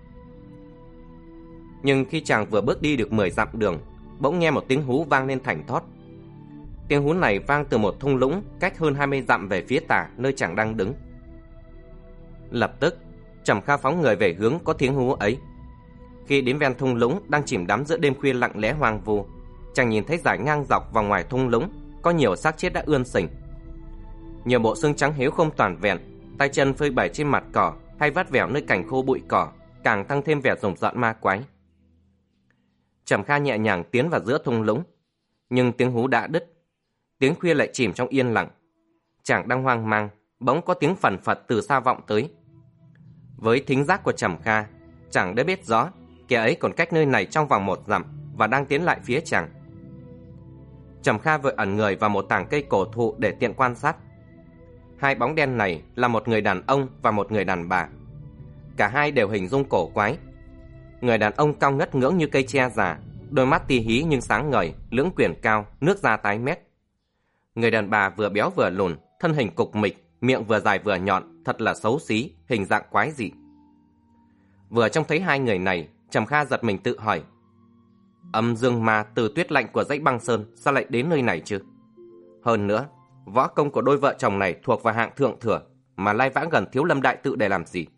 S1: Nhưng khi chàng vừa bước đi được mười dặm đường, bỗng nghe một tiếng hú vang lên thảnh thót. Tiếng hú này vang từ một thung lũng cách hơn hai mươi dặm về phía tả nơi chàng đang đứng. Lập tức, Trầm Kha phóng người về hướng có tiếng hú ấy. Khi đến ven thung lũng đang chìm đắm giữa đêm khuya lặng lẽ hoang vu, chàng nhìn thấy dải ngang dọc vào ngoài thung lũng có nhiều xác chết đã ươn sình. Nhiều bộ xương trắng héo không toàn vẹn, tay chân phơi bày trên mặt cỏ hay vắt vẻo nơi cành khô bụi cỏ, càng tăng thêm vẻ rùng rợn ma quái. Trầm Kha nhẹ nhàng tiến vào giữa thung lũng, nhưng tiếng hú đã đứt. Tiếng khuya lại chìm trong yên lặng. Chàng đang hoang mang, bỗng có tiếng phần phật từ xa vọng tới. Với thính giác của Trầm Kha, chàng đã biết rõ kẻ ấy còn cách nơi này trong vòng một dặm và đang tiến lại phía chàng. Trầm Kha vội ẩn người vào một tàng cây cổ thụ để tiện quan sát. Hai bóng đen này là một người đàn ông và một người đàn bà. Cả hai đều hình dung cổ quái. Người đàn ông cao ngất ngưỡng như cây tre già, đôi mắt ti hí nhưng sáng ngời, lưỡng quyển cao, nước da tái mét. Người đàn bà vừa béo vừa lùn, thân hình cục mịch, miệng vừa dài vừa nhọn, thật là xấu xí, hình dạng quái dị. Vừa trông thấy hai người này, Trầm Kha giật mình tự hỏi, âm dương ma từ tuyết lạnh của dãy băng sơn sao lại đến nơi này chứ? Hơn nữa, võ công của đôi vợ chồng này thuộc vào hạng thượng thừa, mà lai vãng gần Thiếu Lâm Đại Tự để làm gì?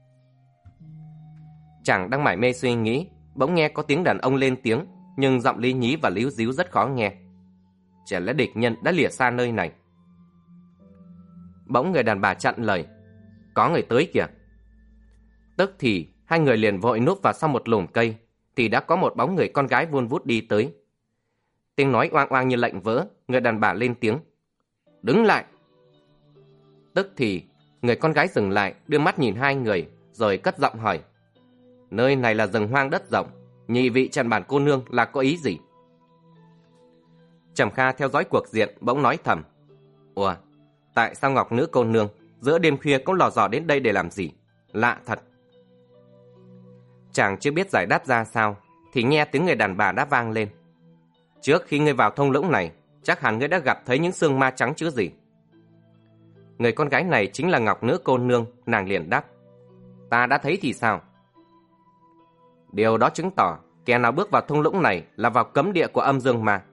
S1: Chàng đang mải mê suy nghĩ, bỗng nghe có tiếng đàn ông lên tiếng, nhưng giọng lý nhí và líu díu rất khó nghe. Chả lẽ địch nhân đã lìa xa nơi này? Bỗng người đàn bà chặn lời, có người tới kìa. Tức thì hai người liền vội núp vào sau một lùm cây, thì đã có một bóng người con gái vun vút đi tới. Tiếng nói oang oang như lệnh vỡ, người đàn bà lên tiếng, đứng lại. Tức thì người con gái dừng lại, đưa mắt nhìn hai người, rồi cất giọng hỏi, nơi này là rừng hoang đất rộng, nhị vị Trần Bản cô nương là có ý gì? Trầm Kha theo dõi cuộc diện, bỗng nói thầm, ủa, tại sao Ngọc Nữ cô nương giữa đêm khuya cũng lò dò đến đây để làm gì? Lạ thật. Chàng chưa biết giải đáp ra sao, thì nghe tiếng người đàn bà đã vang lên, trước khi ngươi vào thung lũng này, chắc hẳn ngươi đã gặp thấy những xương ma trắng chứ gì? Người con gái này chính là Ngọc Nữ cô nương. Nàng liền đáp, ta đã thấy thì sao? Điều đó chứng tỏ kẻ nào bước vào thung lũng này là vào cấm địa của âm dương ma.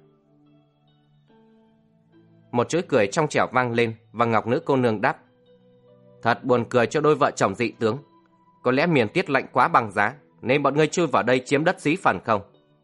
S1: Một chuỗi cười trong trẻo vang lên, và Ngọc Nữ cô nương đáp, thật buồn cười cho đôi vợ chồng dị tướng. Có lẽ miền tiết lạnh quá băng giá, nên bọn ngươi chui vào đây chiếm đất xí phần không?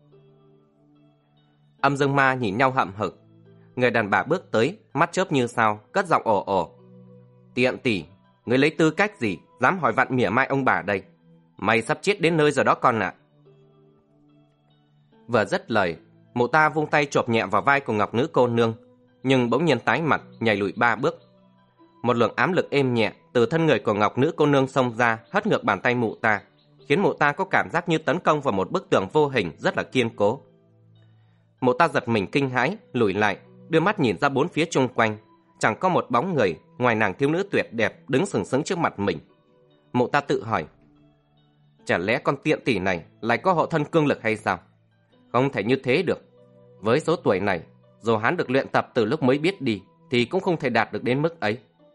S1: Âm dương ma nhìn nhau hậm hực. Người đàn bà bước tới, mắt chớp như sao, cất giọng ồ ồ, tiện tỷ, ngươi lấy tư cách gì dám hỏi vặn mỉa mai ông bà đây? Mày sắp chết đến nơi rồi đó con ạ. Vừa dứt lời, Mụ ta vung tay chộp nhẹ vào vai của Ngọc Nữ cô nương, nhưng bỗng nhiên tái mặt, nhảy lùi ba bước. Một luồng ám lực êm nhẹ từ thân người của Ngọc Nữ cô nương xông ra, hất ngược bàn tay mụ ta, khiến mụ ta có cảm giác như tấn công vào một bức tường vô hình rất là kiên cố. Mụ ta giật mình kinh hãi, lùi lại, đưa mắt nhìn ra bốn phía chung quanh, chẳng có một bóng người ngoài nàng thiếu nữ tuyệt đẹp đứng sừng sững trước mặt mình. Mụ ta tự hỏi, chả lẽ con tiện tỷ này lại có hộ thân cương lực hay sao? Không thể như thế được. Với số tuổi này, dù hắn được luyện tập từ lúc mới biết đi, thì cũng không thể đạt được đến mức ấy.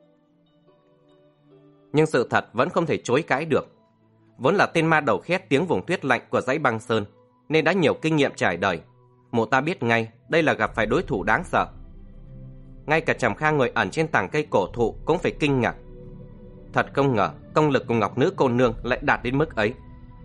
S1: Nhưng sự thật vẫn không thể chối cãi được. Vốn là tên ma đầu khét tiếng vùng tuyết lạnh của dãy băng sơn, nên đã nhiều kinh nghiệm trải đời. Mụ ta biết ngay đây là gặp phải đối thủ đáng sợ. Ngay cả Trầm Kha ngồi ẩn trên tảng cây cổ thụ cũng phải kinh ngạc. Thật không ngờ công lực của Ngọc Nữ cô nương lại đạt đến mức ấy.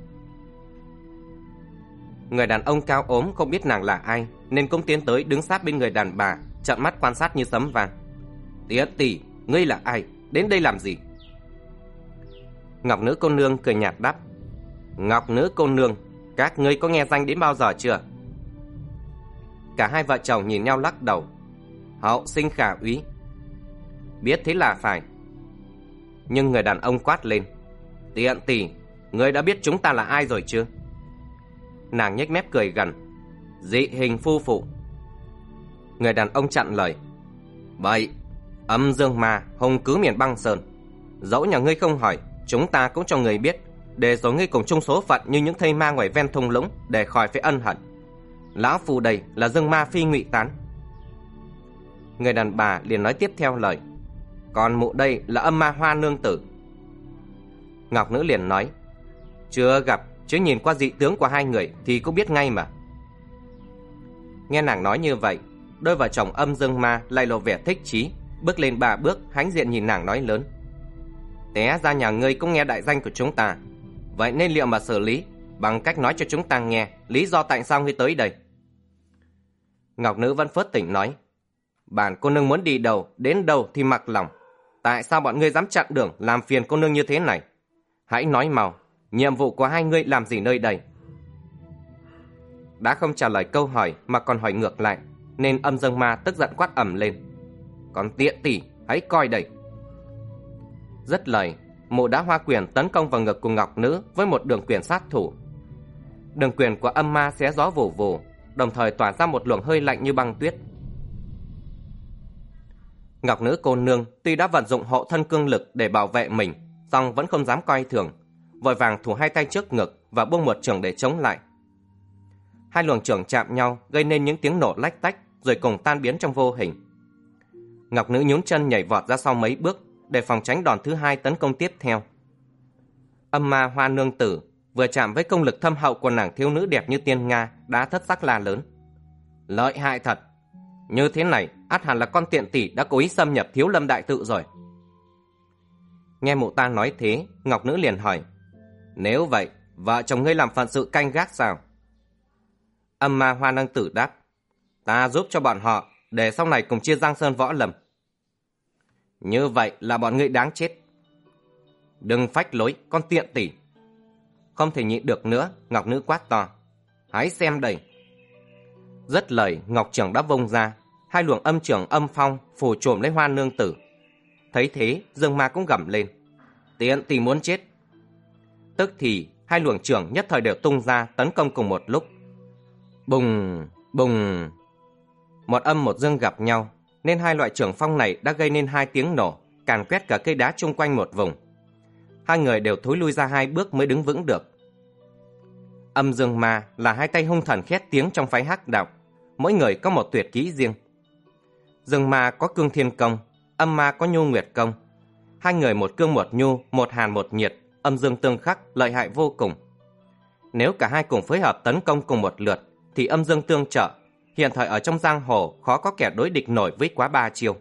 S1: Người đàn ông cao ốm không biết nàng là ai, nên cũng tiến tới đứng sát bên người đàn bà, trợn mắt quan sát như sấm vang. Tiết tỷ, ngươi là ai? Đến đây làm gì? Ngọc Nữ cô nương cười nhạt đáp, Ngọc Nữ cô nương, các ngươi có nghe danh đến bao giờ chưa? Cả hai vợ chồng nhìn nhau lắc đầu. Hậu sinh khả úy. Biết thế là phải. Nhưng người đàn ông quát lên, Tiện tỷ, ngươi đã biết chúng ta là ai rồi chưa? Nàng nhếch mép cười gằn, dị hình phu phụ. Người đàn ông chặn lời, Bậy, âm dương ma hùng cứ miền băng sơn. Dẫu nhà ngươi không hỏi, chúng ta cũng cho ngươi biết, để rồi ngươi cùng chung số phận như những thây ma ngoài ven thung lũng, để khỏi phải ân hận. Lão phù đây là dương ma phi ngụy tán. Người đàn bà liền nói tiếp theo lời, còn mụ đây là âm ma Hoa nương tử. Ngọc Nữ liền nói, chưa gặp, chứ nhìn qua dị tướng của hai người thì cũng biết ngay mà. Nghe nàng nói như vậy, đôi vợ chồng âm dương ma lại lộ vẻ thích chí, bước lên ba bước, hãnh diện nhìn nàng nói lớn, té ra nhà ngươi cũng nghe đại danh của chúng ta, vậy nên liệu mà xử lý bằng cách nói cho chúng ta nghe lý do tại sao ngươi tới đây. Ngọc Nữ vẫn phớt tỉnh nói, bản cô nương muốn đi đâu đến đâu thì mặc lòng, tại sao bọn ngươi dám chặn đường làm phiền cô nương như thế này? Hãy nói mau, nhiệm vụ của hai ngươi làm gì nơi đây? Đã không trả lời câu hỏi mà còn hỏi ngược lại, nên âm dương ma tức giận quát ầm lên, còn tiện tỷ, hãy coi đây. Dứt lời, mụ đã hoa quyền tấn công vào ngực của Ngọc Nữ với một đường quyền sát thủ. Đường quyền của âm ma xé gió vù vù, đồng thời tỏa ra một luồng hơi lạnh như băng tuyết. Ngọc Nữ cô nương tuy đã vận dụng hộ thân cương lực để bảo vệ mình, song vẫn không dám coi thường, vội vàng thủ hai tay trước ngực và buông một chưởng để chống lại. Hai luồng chưởng chạm nhau gây nên những tiếng nổ lách tách, rồi cùng tan biến trong vô hình. Ngọc Nữ nhún chân nhảy vọt ra sau mấy bước để phòng tránh đòn thứ hai tấn công tiếp theo. Âm ma Hoa nương tử vừa chạm với công lực thâm hậu của nàng thiếu nữ đẹp như tiên nga đã thất sắc la lớn, lợi hại thật, như thế này ắt hẳn là con tiện tỷ đã cố ý xâm nhập Thiếu Lâm đại tự rồi. Nghe mụ ta nói thế, Ngọc Nữ liền hỏi, nếu vậy vợ chồng ngươi làm phận sự canh gác sao? Âm ma Hoa nương tử đáp, ta giúp cho bọn họ để sau này cùng chia Giang Sơn võ lâm. Như vậy là bọn ngươi đáng chết. Đừng phách lối, con tiện tỷ. Không thể nhịn được nữa, Ngọc Nữ quát to, hãy xem đây. Dứt lời, ngọc chưởng đã vung ra, hai luồng âm chưởng âm phong phủ trùm lấy Hoa nương tử. Thấy thế, dương ma cũng gầm lên, tiện tỷ muốn chết. Tức thì hai luồng chưởng nhất thời đều tung ra tấn công cùng một lúc. Bùng, bùng. Một âm một dương gặp nhau, nên hai loại chưởng phong này đã gây nên hai tiếng nổ, càn quét cả cây đá chung quanh một vùng. Hai người đều thối lui ra hai bước mới đứng vững được. Âm dương ma là hai tay hung thần khét tiếng trong phái hắc đạo, mỗi người có một tuyệt kỹ riêng. Dương ma có cương thiên công, âm ma có nhu nguyệt công. Hai người một cương một nhu, một hàn một nhiệt, âm dương tương khắc, lợi hại vô cùng. Nếu cả hai cùng phối hợp tấn công cùng một lượt, thì âm dương tương trợ, hiện thời ở trong giang hồ khó có kẻ đối địch nổi với quá ba chiêu.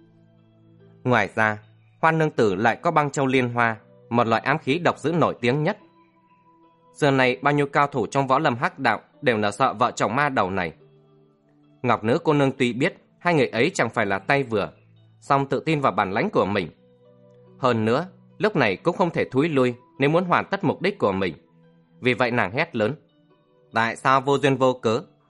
S1: Ngoài ra, Hoa nương tử lại có băng châu liên hoa, một loại ám khí độc dữ nổi tiếng nhất. Giờ này bao nhiêu cao thủ trong võ lâm hắc đạo đều là sợ vợ chồng ma đầu này. Ngọc Nữ cô nương tuy biết hai người ấy chẳng phải là tay vừa, song tự tin vào bản lãnh của mình. Hơn nữa, lúc này cũng không thể thúi lui nếu muốn hoàn tất mục đích của mình. Vì vậy nàng hét lớn, tại sao vô duyên vô cớ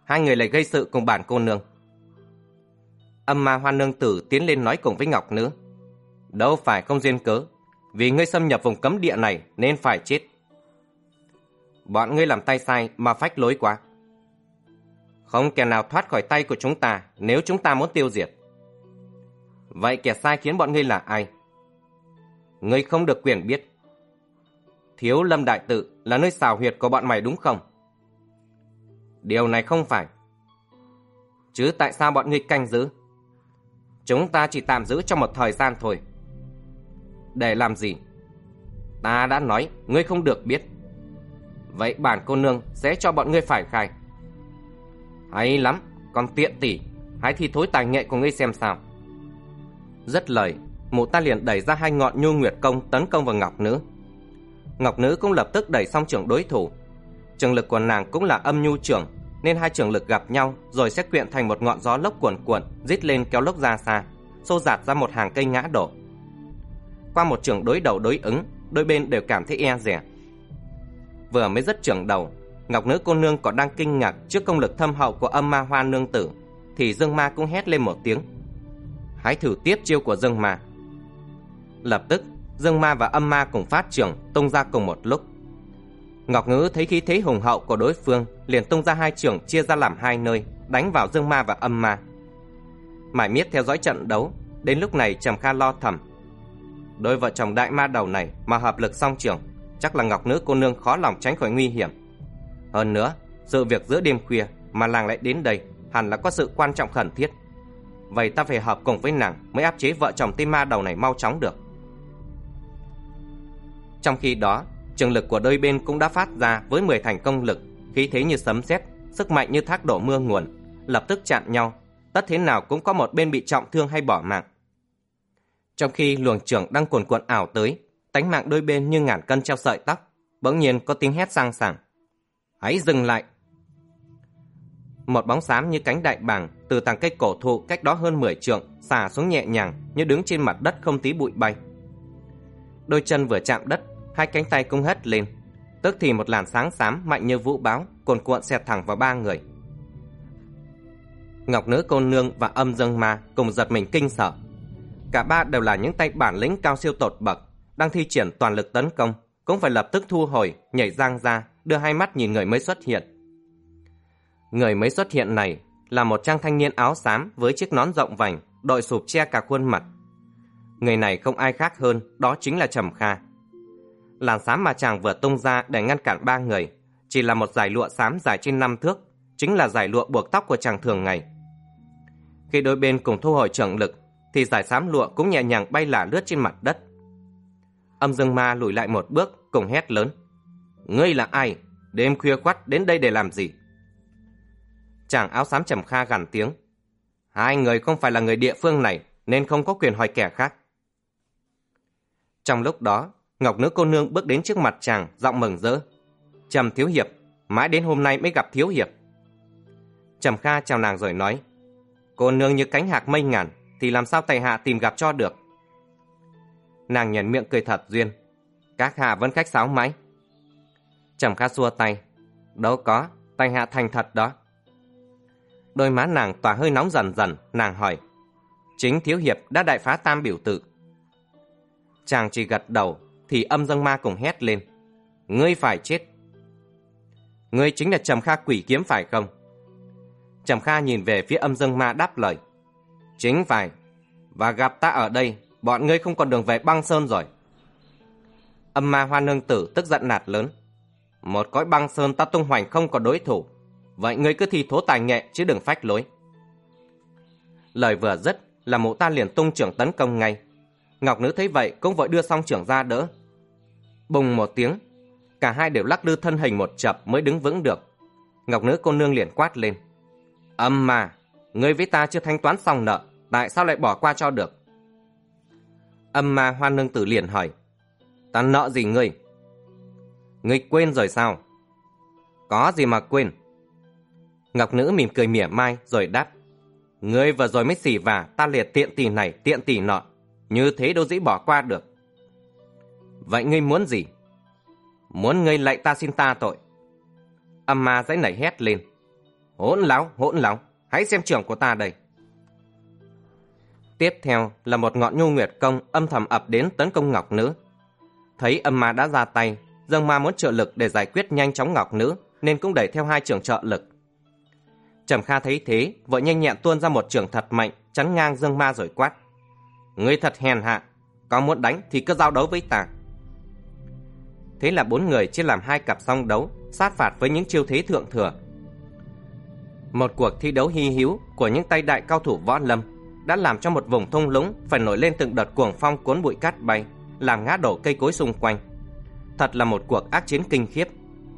S1: hai người lại gây sự cùng bản cô nương. Âm Ma Hoa nương tử tiến lên nói cùng với Ngọc Nữ. Đâu phải không duyên cớ, vì ngươi xâm nhập vùng cấm địa này nên phải chết. Bọn ngươi làm tay sai mà phách lối quá. Không kẻ nào thoát khỏi tay của chúng ta nếu chúng ta muốn tiêu diệt. Vậy kẻ sai khiến bọn ngươi là ai? Ngươi không được quyền biết. Thiếu Lâm Đại Tự là nơi xào huyệt của bọn mày đúng không? Điều này không phải. Chứ tại sao bọn ngươi canh giữ? Chúng ta chỉ tạm giữ trong một thời gian thôi. Để làm gì? Ta đã nói ngươi không được biết. Vậy bản cô nương sẽ cho bọn ngươi phải khai. Hay lắm, còn tiện tỷ, hãy thi thối tài nghệ của ngươi xem sao. Dứt lời, mụ ta liền đẩy ra hai ngọn Nhu Nguyệt Công tấn công vào Ngọc Nữ. Ngọc Nữ cũng lập tức đẩy xong trưởng đối thủ. Trường lực của nàng cũng là âm nhu trưởng, nên hai trường lực gặp nhau rồi sẽ quyện thành một ngọn gió lốc cuồn cuộn rít lên kéo lốc ra xa, xô dạt ra một hàng cây ngã đổ. Qua một trường đối đầu đối ứng, đôi bên đều cảm thấy e dè. Vừa mới dứt trường đầu, Ngọc Nữ cô nương còn đang kinh ngạc trước công lực thâm hậu của Âm Ma Hoa nương tử, thì Dương Ma cũng hét lên một tiếng. Hãy thử tiếp chiêu của Dương Ma. Lập tức Dương Ma và Âm Ma cùng phát trưởng tung ra cùng một lúc. Ngọc Nữ thấy khí thế hùng hậu của đối phương, liền tung ra hai trưởng chia ra làm hai nơi, đánh vào Dương Ma và Âm Ma. Mải miết theo dõi trận đấu, đến lúc này Trầm Kha lo thầm. Đôi vợ chồng đại ma đầu này mà hợp lực song trưởng, chắc là Ngọc Nữ cô nương khó lòng tránh khỏi nguy hiểm. Hơn nữa, sự việc giữa đêm khuya mà nàng lại đến đây hẳn là có sự quan trọng khẩn thiết. Vậy ta phải hợp cùng với nàng mới áp chế vợ chồng tên ma đầu này mau chóng được. Trong khi đó, trường lực của đôi bên cũng đã phát ra với mười thành công lực, khí thế như sấm sét, sức mạnh như thác đổ mưa nguồn, lập tức chạm nhau, tất thế nào cũng có một bên bị trọng thương hay bỏ mạng. Trong khi luồng trưởng đang cuồn cuộn ảo tới, tánh mạng đôi bên như ngàn cân treo sợi tóc, bỗng nhiên có tiếng hét sang sảng. Hãy dừng lại! Một bóng xám như cánh đại bàng từ tàng cây cổ thụ cách đó hơn mười trượng xả xuống nhẹ nhàng như đứng trên mặt đất không tí bụi bay. Đôi chân vừa chạm đất, hai cánh tay cũng hất lên, tức thì một làn sáng xám mạnh như vũ bão cuồn cuộn xẹt thẳng vào ba người. Ngọc Nữ cô nương và Âm Dương Ma cùng giật mình kinh sợ. Cả ba đều là những tay bản lĩnh cao siêu tột bậc, đang thi triển toàn lực tấn công, cũng phải lập tức thu hồi, nhảy giang ra, đưa hai mắt nhìn người mới xuất hiện. Người mới xuất hiện này là một chàng thanh niên áo xám với chiếc nón rộng vành, đội sụp che cả khuôn mặt. Người này không ai khác hơn, đó chính là Trầm Kha. Làn xám mà chàng vừa tung ra để ngăn cản ba người chỉ là một dải lụa xám dài trên năm thước, chính là dải lụa buộc tóc của chàng thường ngày. Khi đôi bên cùng thu hồi trưởng lực, thì dải xám lụa cũng nhẹ nhàng bay lả lướt trên mặt đất. Âm Dương Ma lùi lại một bước, cùng hét lớn. Ngươi là ai? Đêm khuya khoắt đến đây để làm gì? Chàng áo xám Trầm Kha gằn tiếng. Hai người không phải là người địa phương này, nên không có quyền hỏi kẻ khác. Trong lúc đó, Ngọc Nữ cô nương bước đến trước mặt chàng, giọng mừng rỡ. Trầm thiếu hiệp, mãi đến hôm nay mới gặp thiếu hiệp. Trầm Kha chào nàng rồi nói. Cô nương như cánh hạc mây ngàn, thì làm sao tại hạ tìm gặp cho được? Nàng nhoẻn miệng cười thật duyên. Các hạ vẫn khách sáo mãi. Trầm Kha xua tay. Đâu có, tại hạ thành thật đó. Đôi má nàng tỏa hơi nóng dần dần, nàng hỏi. Chính thiếu hiệp đã đại phá tam biểu tự. Chàng chỉ gật đầu, thì Âm Dương Ma cùng hét lên. Ngươi phải chết. Ngươi chính là Trầm Kha quỷ kiếm phải không? Trầm Kha nhìn về phía Âm Dương Ma đáp lời. Chính phải. Và gặp ta ở đây, bọn ngươi không còn đường về băng sơn rồi. Âm Ma Hoa nương tử tức giận nạt lớn. Một cõi băng sơn ta tung hoành không có đối thủ. Vậy ngươi cứ thi thố tài nghệ chứ đừng phách lối. Lời vừa dứt là mụ ta liền tung trưởng tấn công ngay. Ngọc Nữ thấy vậy cũng vội đưa song trưởng ra đỡ. Bùng một tiếng, cả hai đều lắc lư thân hình một chập mới đứng vững được. Ngọc Nữ cô nương liền quát lên. Âm Ma, ngươi với ta chưa thanh toán xong nợ, tại sao lại bỏ qua cho được? Âm Ma Hoa nương tử liền hỏi. Ta nợ gì ngươi? Ngươi quên rồi sao? Có gì mà quên? Ngọc Nữ mỉm cười mỉa mai rồi đáp. Ngươi vừa rồi mới xỉ vả ta liệt tiện tỷ này tiện tỷ nọ, như thế đâu dĩ bỏ qua được. Vậy ngươi muốn gì? Muốn ngươi lạy ta xin ta tội. Âm Ma dãy nảy hét lên. Hỗn láo, hỗn láo, hãy xem trưởng của ta đây. Tiếp theo là một ngọn nhu nguyệt công âm thầm ập đến tấn công Ngọc Nữ. Thấy âm ma đã ra tay, Dương Ma muốn trợ lực để giải quyết nhanh chóng Ngọc Nữ, nên cũng đẩy theo hai trưởng trợ lực. Trầm Kha thấy thế, vội nhanh nhẹn tuôn ra một trưởng thật mạnh, chắn ngang Dương Ma rồi quát: Ngươi thật hèn hạ, có muốn đánh thì cứ giao đấu với ta. Thế là bốn người chia làm hai cặp song đấu, sát phạt với những chiêu thế thượng thừa. Một cuộc thi đấu hy hữu của những tay đại cao thủ võ lâm đã làm cho một vùng thung lũng phải nổi lên từng đợt cuồng phong cuốn bụi cát bay, làm ngã đổ cây cối xung quanh. Thật là một cuộc ác chiến kinh khiếp.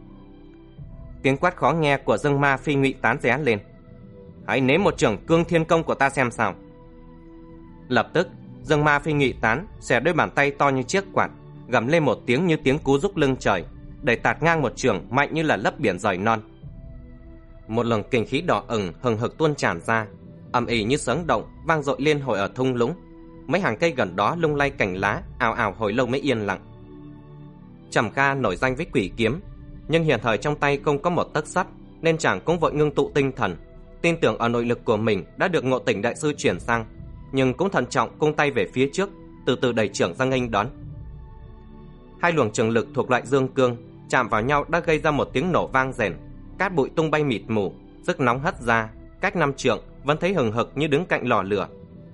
S1: Tiếng quát khó nghe của Dương Ma Phi Ngụy Tán ré lên: Hãy nếm một trưởng Cương Thiên Công của ta xem sao. Lập tức Dương Ma Phi Ngụy Tán xẻ đôi bàn tay to như chiếc quạt, gầm lên một tiếng như tiếng cú rúc lưng trời, đẩy tạt ngang một trường mạnh như là lấp biển rời non. Một luồng kinh khí đỏ ửng hừng hực tuôn tràn ra, ầm ĩ như sấm động, vang dội liên hồi ở thung lũng. Mấy hàng cây gần đó lung lay cành lá, ào ào hồi lâu mới yên lặng. Trầm Kha nổi danh với quỷ kiếm, nhưng hiện thời trong tay không có một tấc sắt, nên chàng cũng vội ngưng tụ tinh thần, tin tưởng ở nội lực của mình đã được Ngộ Tỉnh đại sư chuyển sang, nhưng cũng thận trọng cung tay về phía trước, từ từ đẩy trưởng ra nghênh đón. Hai luồng trường lực thuộc loại dương cương chạm vào nhau đã gây ra một tiếng nổ vang rền, cát bụi tung bay mịt mù, sức nóng hất ra, cách năm trượng vẫn thấy hừng hực như đứng cạnh lò lửa.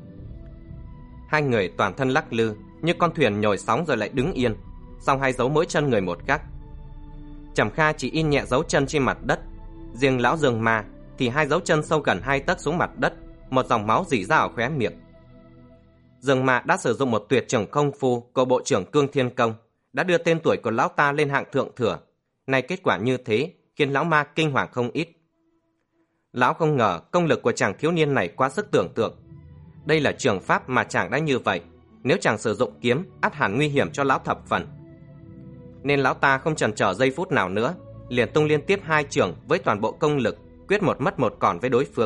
S1: Hai người toàn thân lắc lư như con thuyền nhồi sóng rồi lại đứng yên, song hai dấu mỗi chân người một gác. Trầm Kha chỉ in nhẹ dấu chân trên mặt đất, riêng lão Dương Ma thì hai dấu chân sâu gần hai tấc xuống mặt đất, một dòng máu rỉ ra ở khóe miệng. Dương Ma đã sử dụng một tuyệt trưởng công phu của bộ trưởng Cương Thiên Công, đã đưa tên tuổi của lão ta lên hạng thượng thừa. Nay kết quả như thế khiến lão ma kinh hoàng không ít. Lão không ngờ công lực của chàng thiếu niên này quá sức tưởng tượng. Đây là trường pháp mà chàng đã như vậy, nếu chàng sử dụng kiếm ắt hẳn nguy hiểm cho lão thập phần. Nên lão ta không chần chờ giây phút nào nữa, liền tung liên tiếp hai trường với toàn bộ công lực, quyết một mất một còn với đối phương.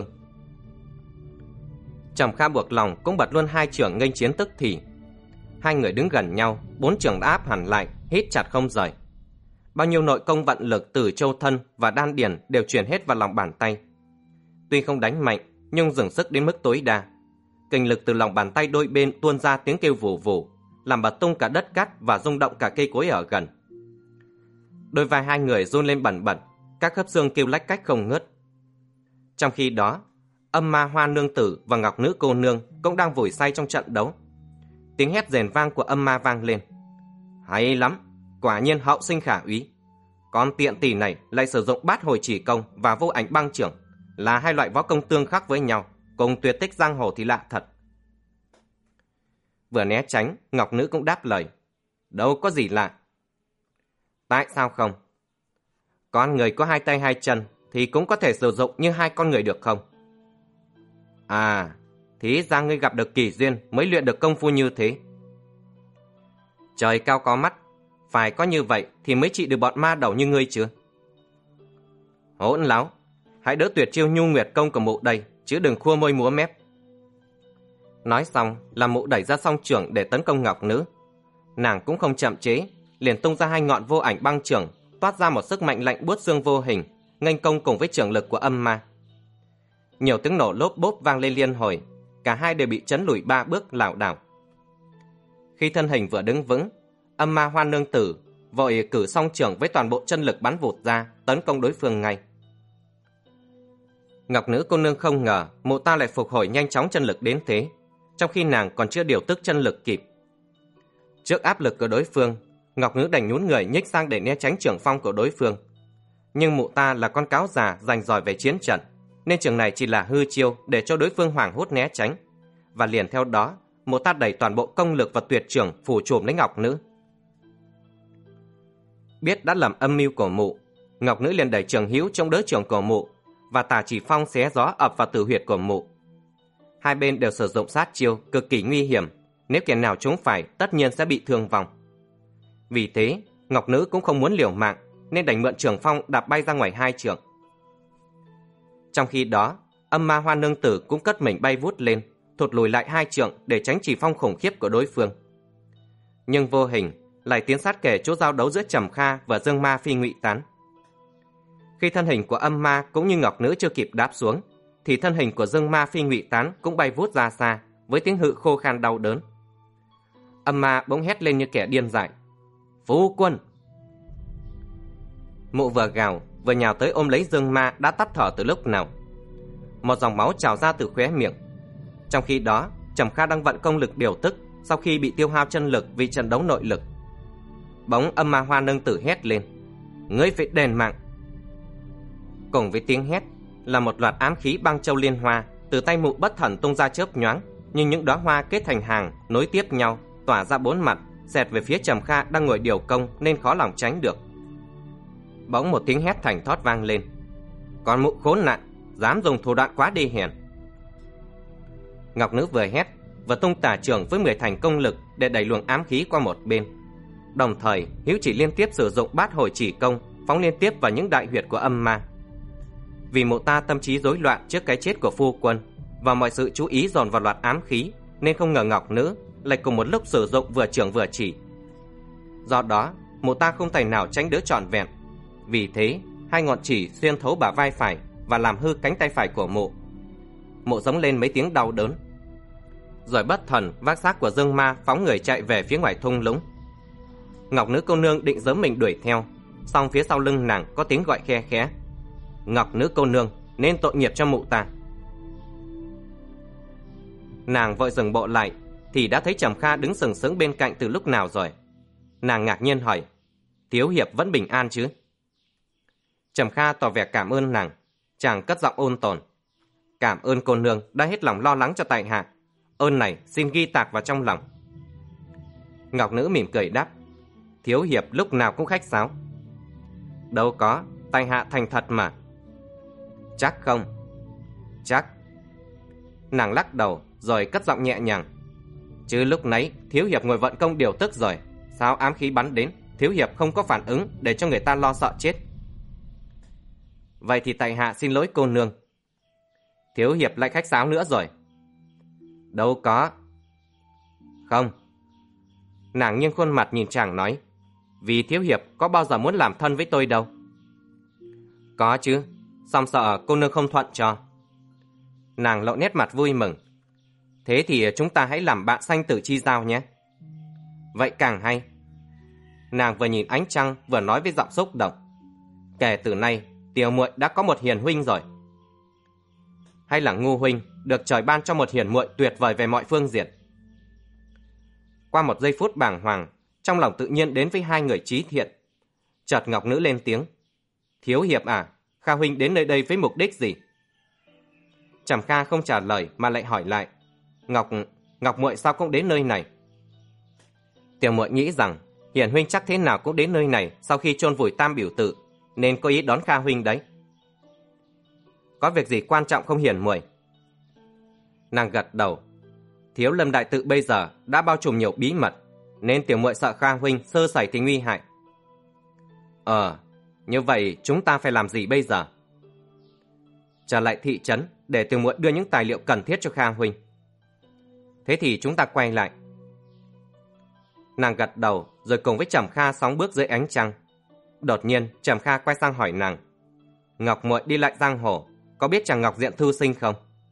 S1: Trầm Kha buộc lòng cũng bật luôn hai trường nghênh chiến tức thì. Hai người đứng gần nhau, bốn trường đã áp hẳn lại, hít chặt không rời. Bao nhiêu nội công vận lực từ châu thân và đan điền đều chuyển hết vào lòng bàn tay. Tuy không đánh mạnh, nhưng dừng sức đến mức tối đa. Kình lực từ lòng bàn tay đôi bên tuôn ra tiếng kêu vù vù, làm bật tung cả đất cát và rung động cả cây cối ở gần. Đôi vai hai người run lên bần bật, các khớp xương kêu lách cách không ngớt. Trong khi đó, Âm Ma Hoa Nương Tử và Ngọc Nữ cô nương cũng đang vùi say trong trận đấu. Tiếng hét rền vang của Âm Ma vang lên: Hay lắm, quả nhiên hậu sinh khả úy. Con tiện tỷ này lại sử dụng Bát Hồi Chỉ Công và Vô Ảnh Băng Trưởng, là hai loại võ công tương khắc với nhau, cùng tuyệt tích giang hồ thì lạ thật. Vừa né tránh, Ngọc Nữ cũng đáp lời: Đâu có gì lạ. Tại sao không? Con người có hai tay hai chân thì cũng có thể sử dụng như hai con người được không? À, thì ra ngươi gặp được kỳ duyên mới luyện được công phu như thế. Trời cao có mắt, phải có như vậy thì mới trị được bọn ma đầu như ngươi chứ. Hỗn láo, hãy đỡ tuyệt chiêu nhu nguyệt công của mụ đây, chứ đừng khua môi múa mép. Nói xong là mụ đẩy ra song trưởng để tấn công Ngọc Nữ. Nàng cũng không chậm chế, liền tung ra hai ngọn Vô Ảnh Băng Trưởng, toát ra một sức mạnh lạnh buốt xương vô hình, nghênh công cùng với trưởng lực của Âm Ma. Nhiều tiếng nổ lốp bốp vang lên liên hồi, cả hai đều bị chấn lùi ba bước lảo đảo. Khi thân hình vừa đứng vững, Âm Ma Hoa Nương Tử vội cử song trưởng với toàn bộ chân lực bắn vụt ra, tấn công đối phương ngay. Ngọc Nữ cô nương không ngờ mụ ta lại phục hồi nhanh chóng chân lực đến thế, trong khi nàng còn chưa điều tức chân lực kịp. Trước áp lực của đối phương, Ngọc Nữ đành nhún người nhích sang để né tránh trưởng phong của đối phương. Nhưng mụ ta là con cáo già rành rỏi về chiến trận, nên trường này chỉ là hư chiêu để cho đối phương hoảng hốt né tránh, và liền theo đó mụ ta đẩy toàn bộ công lực và tuyệt trưởng phủ trùm lấy Ngọc Nữ. Biết đã làm âm mưu của mụ, Ngọc Nữ liền đẩy trường hữu chống đỡ trường của mụ, và Tà Chỉ Phong xé gió ập vào tử huyệt của mụ. Hai bên đều sử dụng sát chiêu cực kỳ nguy hiểm, nếu kẻ nào trúng phải tất nhiên sẽ bị thương vong. Vì thế, Ngọc Nữ cũng không muốn liều mạng, nên đành mượn trường phong đạp bay ra ngoài hai trường. Trong khi đó, Âm Ma Hoa Nương Tử cũng cất mình bay vút lên, thụt lùi lại hai trượng để tránh chỉ phong khủng khiếp của đối phương. Nhưng vô hình lại tiến sát kề chỗ giao đấu giữa Trầm Kha và Dương Ma Phi Ngụy Tán. Khi thân hình của âm ma cũng như ngọc nữ chưa kịp đáp xuống, thì thân hình của Dương Ma Phi Ngụy Tán cũng bay vút ra xa với tiếng hự khô khan đau đớn. Âm ma bỗng hét lên như kẻ điên dại: Phu quân! Mụ vừa gào vừa nhào tới ôm lấy Dương Ma đã tắt thở từ lúc nào. Một dòng máu trào ra từ khóe miệng. Trong khi đó, Trầm Kha đang vận công lực điều tức sau khi bị tiêu hao chân lực vì trận đấu nội lực. Bỗng âm ma Hoa Nương Tử hét lên: Ngươi phải đền mạng! Cùng với tiếng hét là một loạt ám khí băng châu liên hoa từ tay mụ bất thần tung ra chớp nhoáng, nhưng những đóa hoa kết thành hàng nối tiếp nhau, tỏa ra bốn mặt, xẹt về phía Trầm Kha đang ngồi điều công nên khó lòng tránh được. Bỗng một tiếng hét thành thót vang lên: Con mụ khốn nạn, dám dùng thủ đoạn quá đê hèn! Ngọc nữ vừa hét vừa tung tả trường với mười thành công lực để đẩy luồng ám khí qua một bên. Đồng thời, Hiếu Chỉ liên tiếp sử dụng bát hồi chỉ công phóng liên tiếp vào những đại huyệt của âm ma. Vì mụ ta tâm trí rối loạn trước cái chết của phu quân và mọi sự chú ý dồn vào loạt ám khí, nên không ngờ Ngọc nữ lại cùng một lúc sử dụng vừa trưởng vừa chỉ. Do đó, mụ ta không thể nào tránh đỡ trọn vẹn. Vì thế, hai ngọn chỉ xuyên thấu bả vai phải và làm hư cánh tay phải của mụ. Mụ giống lên mấy tiếng đau đớn, rồi bất thần vác xác của Dương Ma phóng người chạy về phía ngoài thung lũng. Ngọc nữ cô nương định giấu mình đuổi theo, song phía sau lưng nàng có tiếng gọi khe khẽ: Ngọc nữ cô nương, nên tội nghiệp cho mụ ta. Nàng vội dừng bộ lại thì đã thấy Trầm Kha đứng sừng sững bên cạnh từ lúc nào rồi. Nàng ngạc nhiên hỏi: Thiếu hiệp vẫn bình an chứ? Trầm Kha tỏ vẻ cảm ơn nàng. Chàng cất giọng ôn tồn: Cảm ơn cô nương đã hết lòng lo lắng cho tại hạ. Ơn này xin ghi tạc vào trong lòng. Ngọc nữ mỉm cười đáp: Thiếu hiệp lúc nào cũng khách sáo. Đâu có, tại hạ thành thật mà. Chắc không? Chắc. Nàng lắc đầu rồi cất giọng nhẹ nhàng: Chứ lúc nãy thiếu hiệp ngồi vận công điều tức rồi, sao ám khí bắn đến thiếu hiệp không có phản ứng để cho người ta lo sợ chết? Vậy thì tại hạ xin lỗi cô nương. Thiếu hiệp lại khách sáo nữa rồi. Đâu có. Không. Nàng nghiêng khuôn mặt nhìn chàng nói: Vì thiếu hiệp có bao giờ muốn làm thân với tôi đâu. Có chứ, song sợ cô nương không thuận cho. Nàng lộ nét mặt vui mừng: Thế thì chúng ta hãy làm bạn sanh tử chi giao nhé. Vậy càng hay. Nàng vừa nhìn ánh trăng vừa nói với giọng xúc động: Kể từ nay tiểu muội đã có một hiền huynh rồi. Hay là ngu huynh được trời ban cho một hiền muội tuyệt vời về mọi phương diện. Qua một giây phút bàng hoàng, trong lòng tự nhiên đến với hai người trí thiện. Chợt Ngọc nữ lên tiếng: Thiếu hiệp à, Kha huynh đến nơi đây với mục đích gì? Trầm Kha không trả lời mà lại hỏi lại: Ngọc Ngọc muội sao cũng đến nơi này? Tiểu muội nghĩ rằng hiền huynh chắc thế nào cũng đến nơi này sau khi chôn vùi Tam Biểu Tự, nên có ý đón Kha huynh đấy. Có việc gì quan trọng không hiền muội? Nàng gật đầu: Thiếu Lâm Đại Tự bây giờ đã bao trùm nhiều bí mật, nên tiểu muội sợ Kha huynh sơ sẩy thì nguy hại. Ờ, như vậy chúng ta phải làm gì bây giờ? Trở lại thị trấn để tiểu muội đưa những tài liệu cần thiết cho Kha huynh. Thế thì chúng ta quay lại. Nàng gật đầu rồi cùng với Trầm Kha sóng bước dưới ánh trăng. Đột nhiên Trầm Kha quay sang hỏi nàng: Ngọc muội đi lại giang hồ, có biết chàng Ngọc Diện thư sinh không?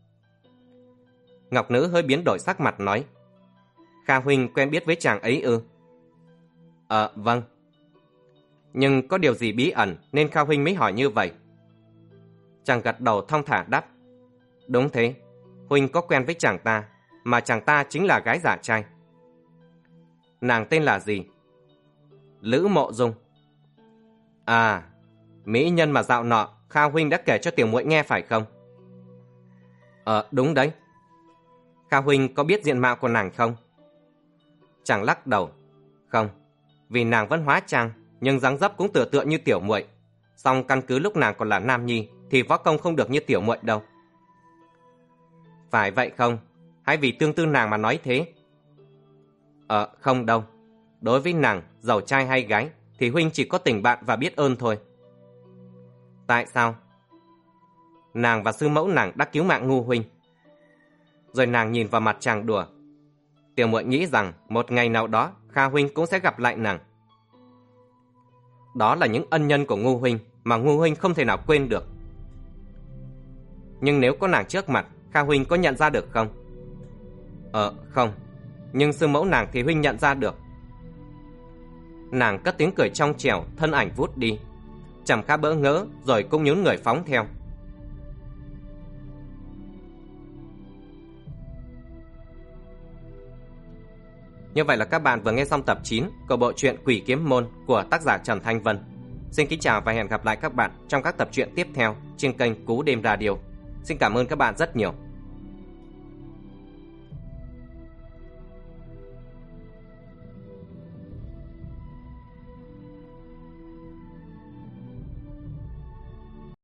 S1: Ngọc nữ hơi biến đổi sắc mặt nói: Kha huynh quen biết với chàng ấy ư? Ờ, vâng. Nhưng có điều gì bí ẩn nên Kha huynh mới hỏi như vậy? Chàng gật đầu thong thả đáp: Đúng thế, huynh có quen với chàng ta, mà chàng ta chính là gái giả trai. Nàng tên là gì? Lữ Mộ Dung. À, mỹ nhân mà dạo nọ Kha huynh đã kể cho tiểu muội nghe phải không? Ờ, đúng đấy. Kha huynh có biết diện mạo của nàng không? Chàng lắc đầu: Không, vì nàng vẫn hóa trang, nhưng dáng dấp cũng tựa tựa như tiểu muội. Song căn cứ lúc nàng còn là nam nhi thì võ công không được như tiểu muội đâu. Phải vậy không? Hay vì tương tư nàng mà nói thế? Ờ, không đâu. Đối với nàng, giàu trai hay gái thì huynh chỉ có tình bạn và biết ơn thôi. Tại sao? Nàng và sư mẫu nàng đã cứu mạng ngu huynh. Rồi nàng nhìn vào mặt chàng đùa: Tiểu muội nghĩ rằng một ngày nào đó Kha huynh cũng sẽ gặp lại nàng. Đó là những ân nhân của ngu huynh, mà Ngô huynh không thể nào quên được. Nhưng nếu có nàng trước mặt, Kha huynh có nhận ra được không? Ờ, không. Nhưng sư mẫu nàng thì huynh nhận ra được. Nàng cất tiếng cười trong trẻo, thân ảnh vút đi. Trầm Kha bỡ ngỡ rồi cũng nhún người phóng theo. Như vậy là các bạn vừa nghe xong tập chín của bộ truyện Quỷ Kiếm Môn của tác giả Trần Thanh Vân. Xin kính chào và hẹn gặp lại các bạn trong các tập truyện tiếp theo trên kênh Cú Đêm Radio. Xin cảm ơn các bạn rất nhiều.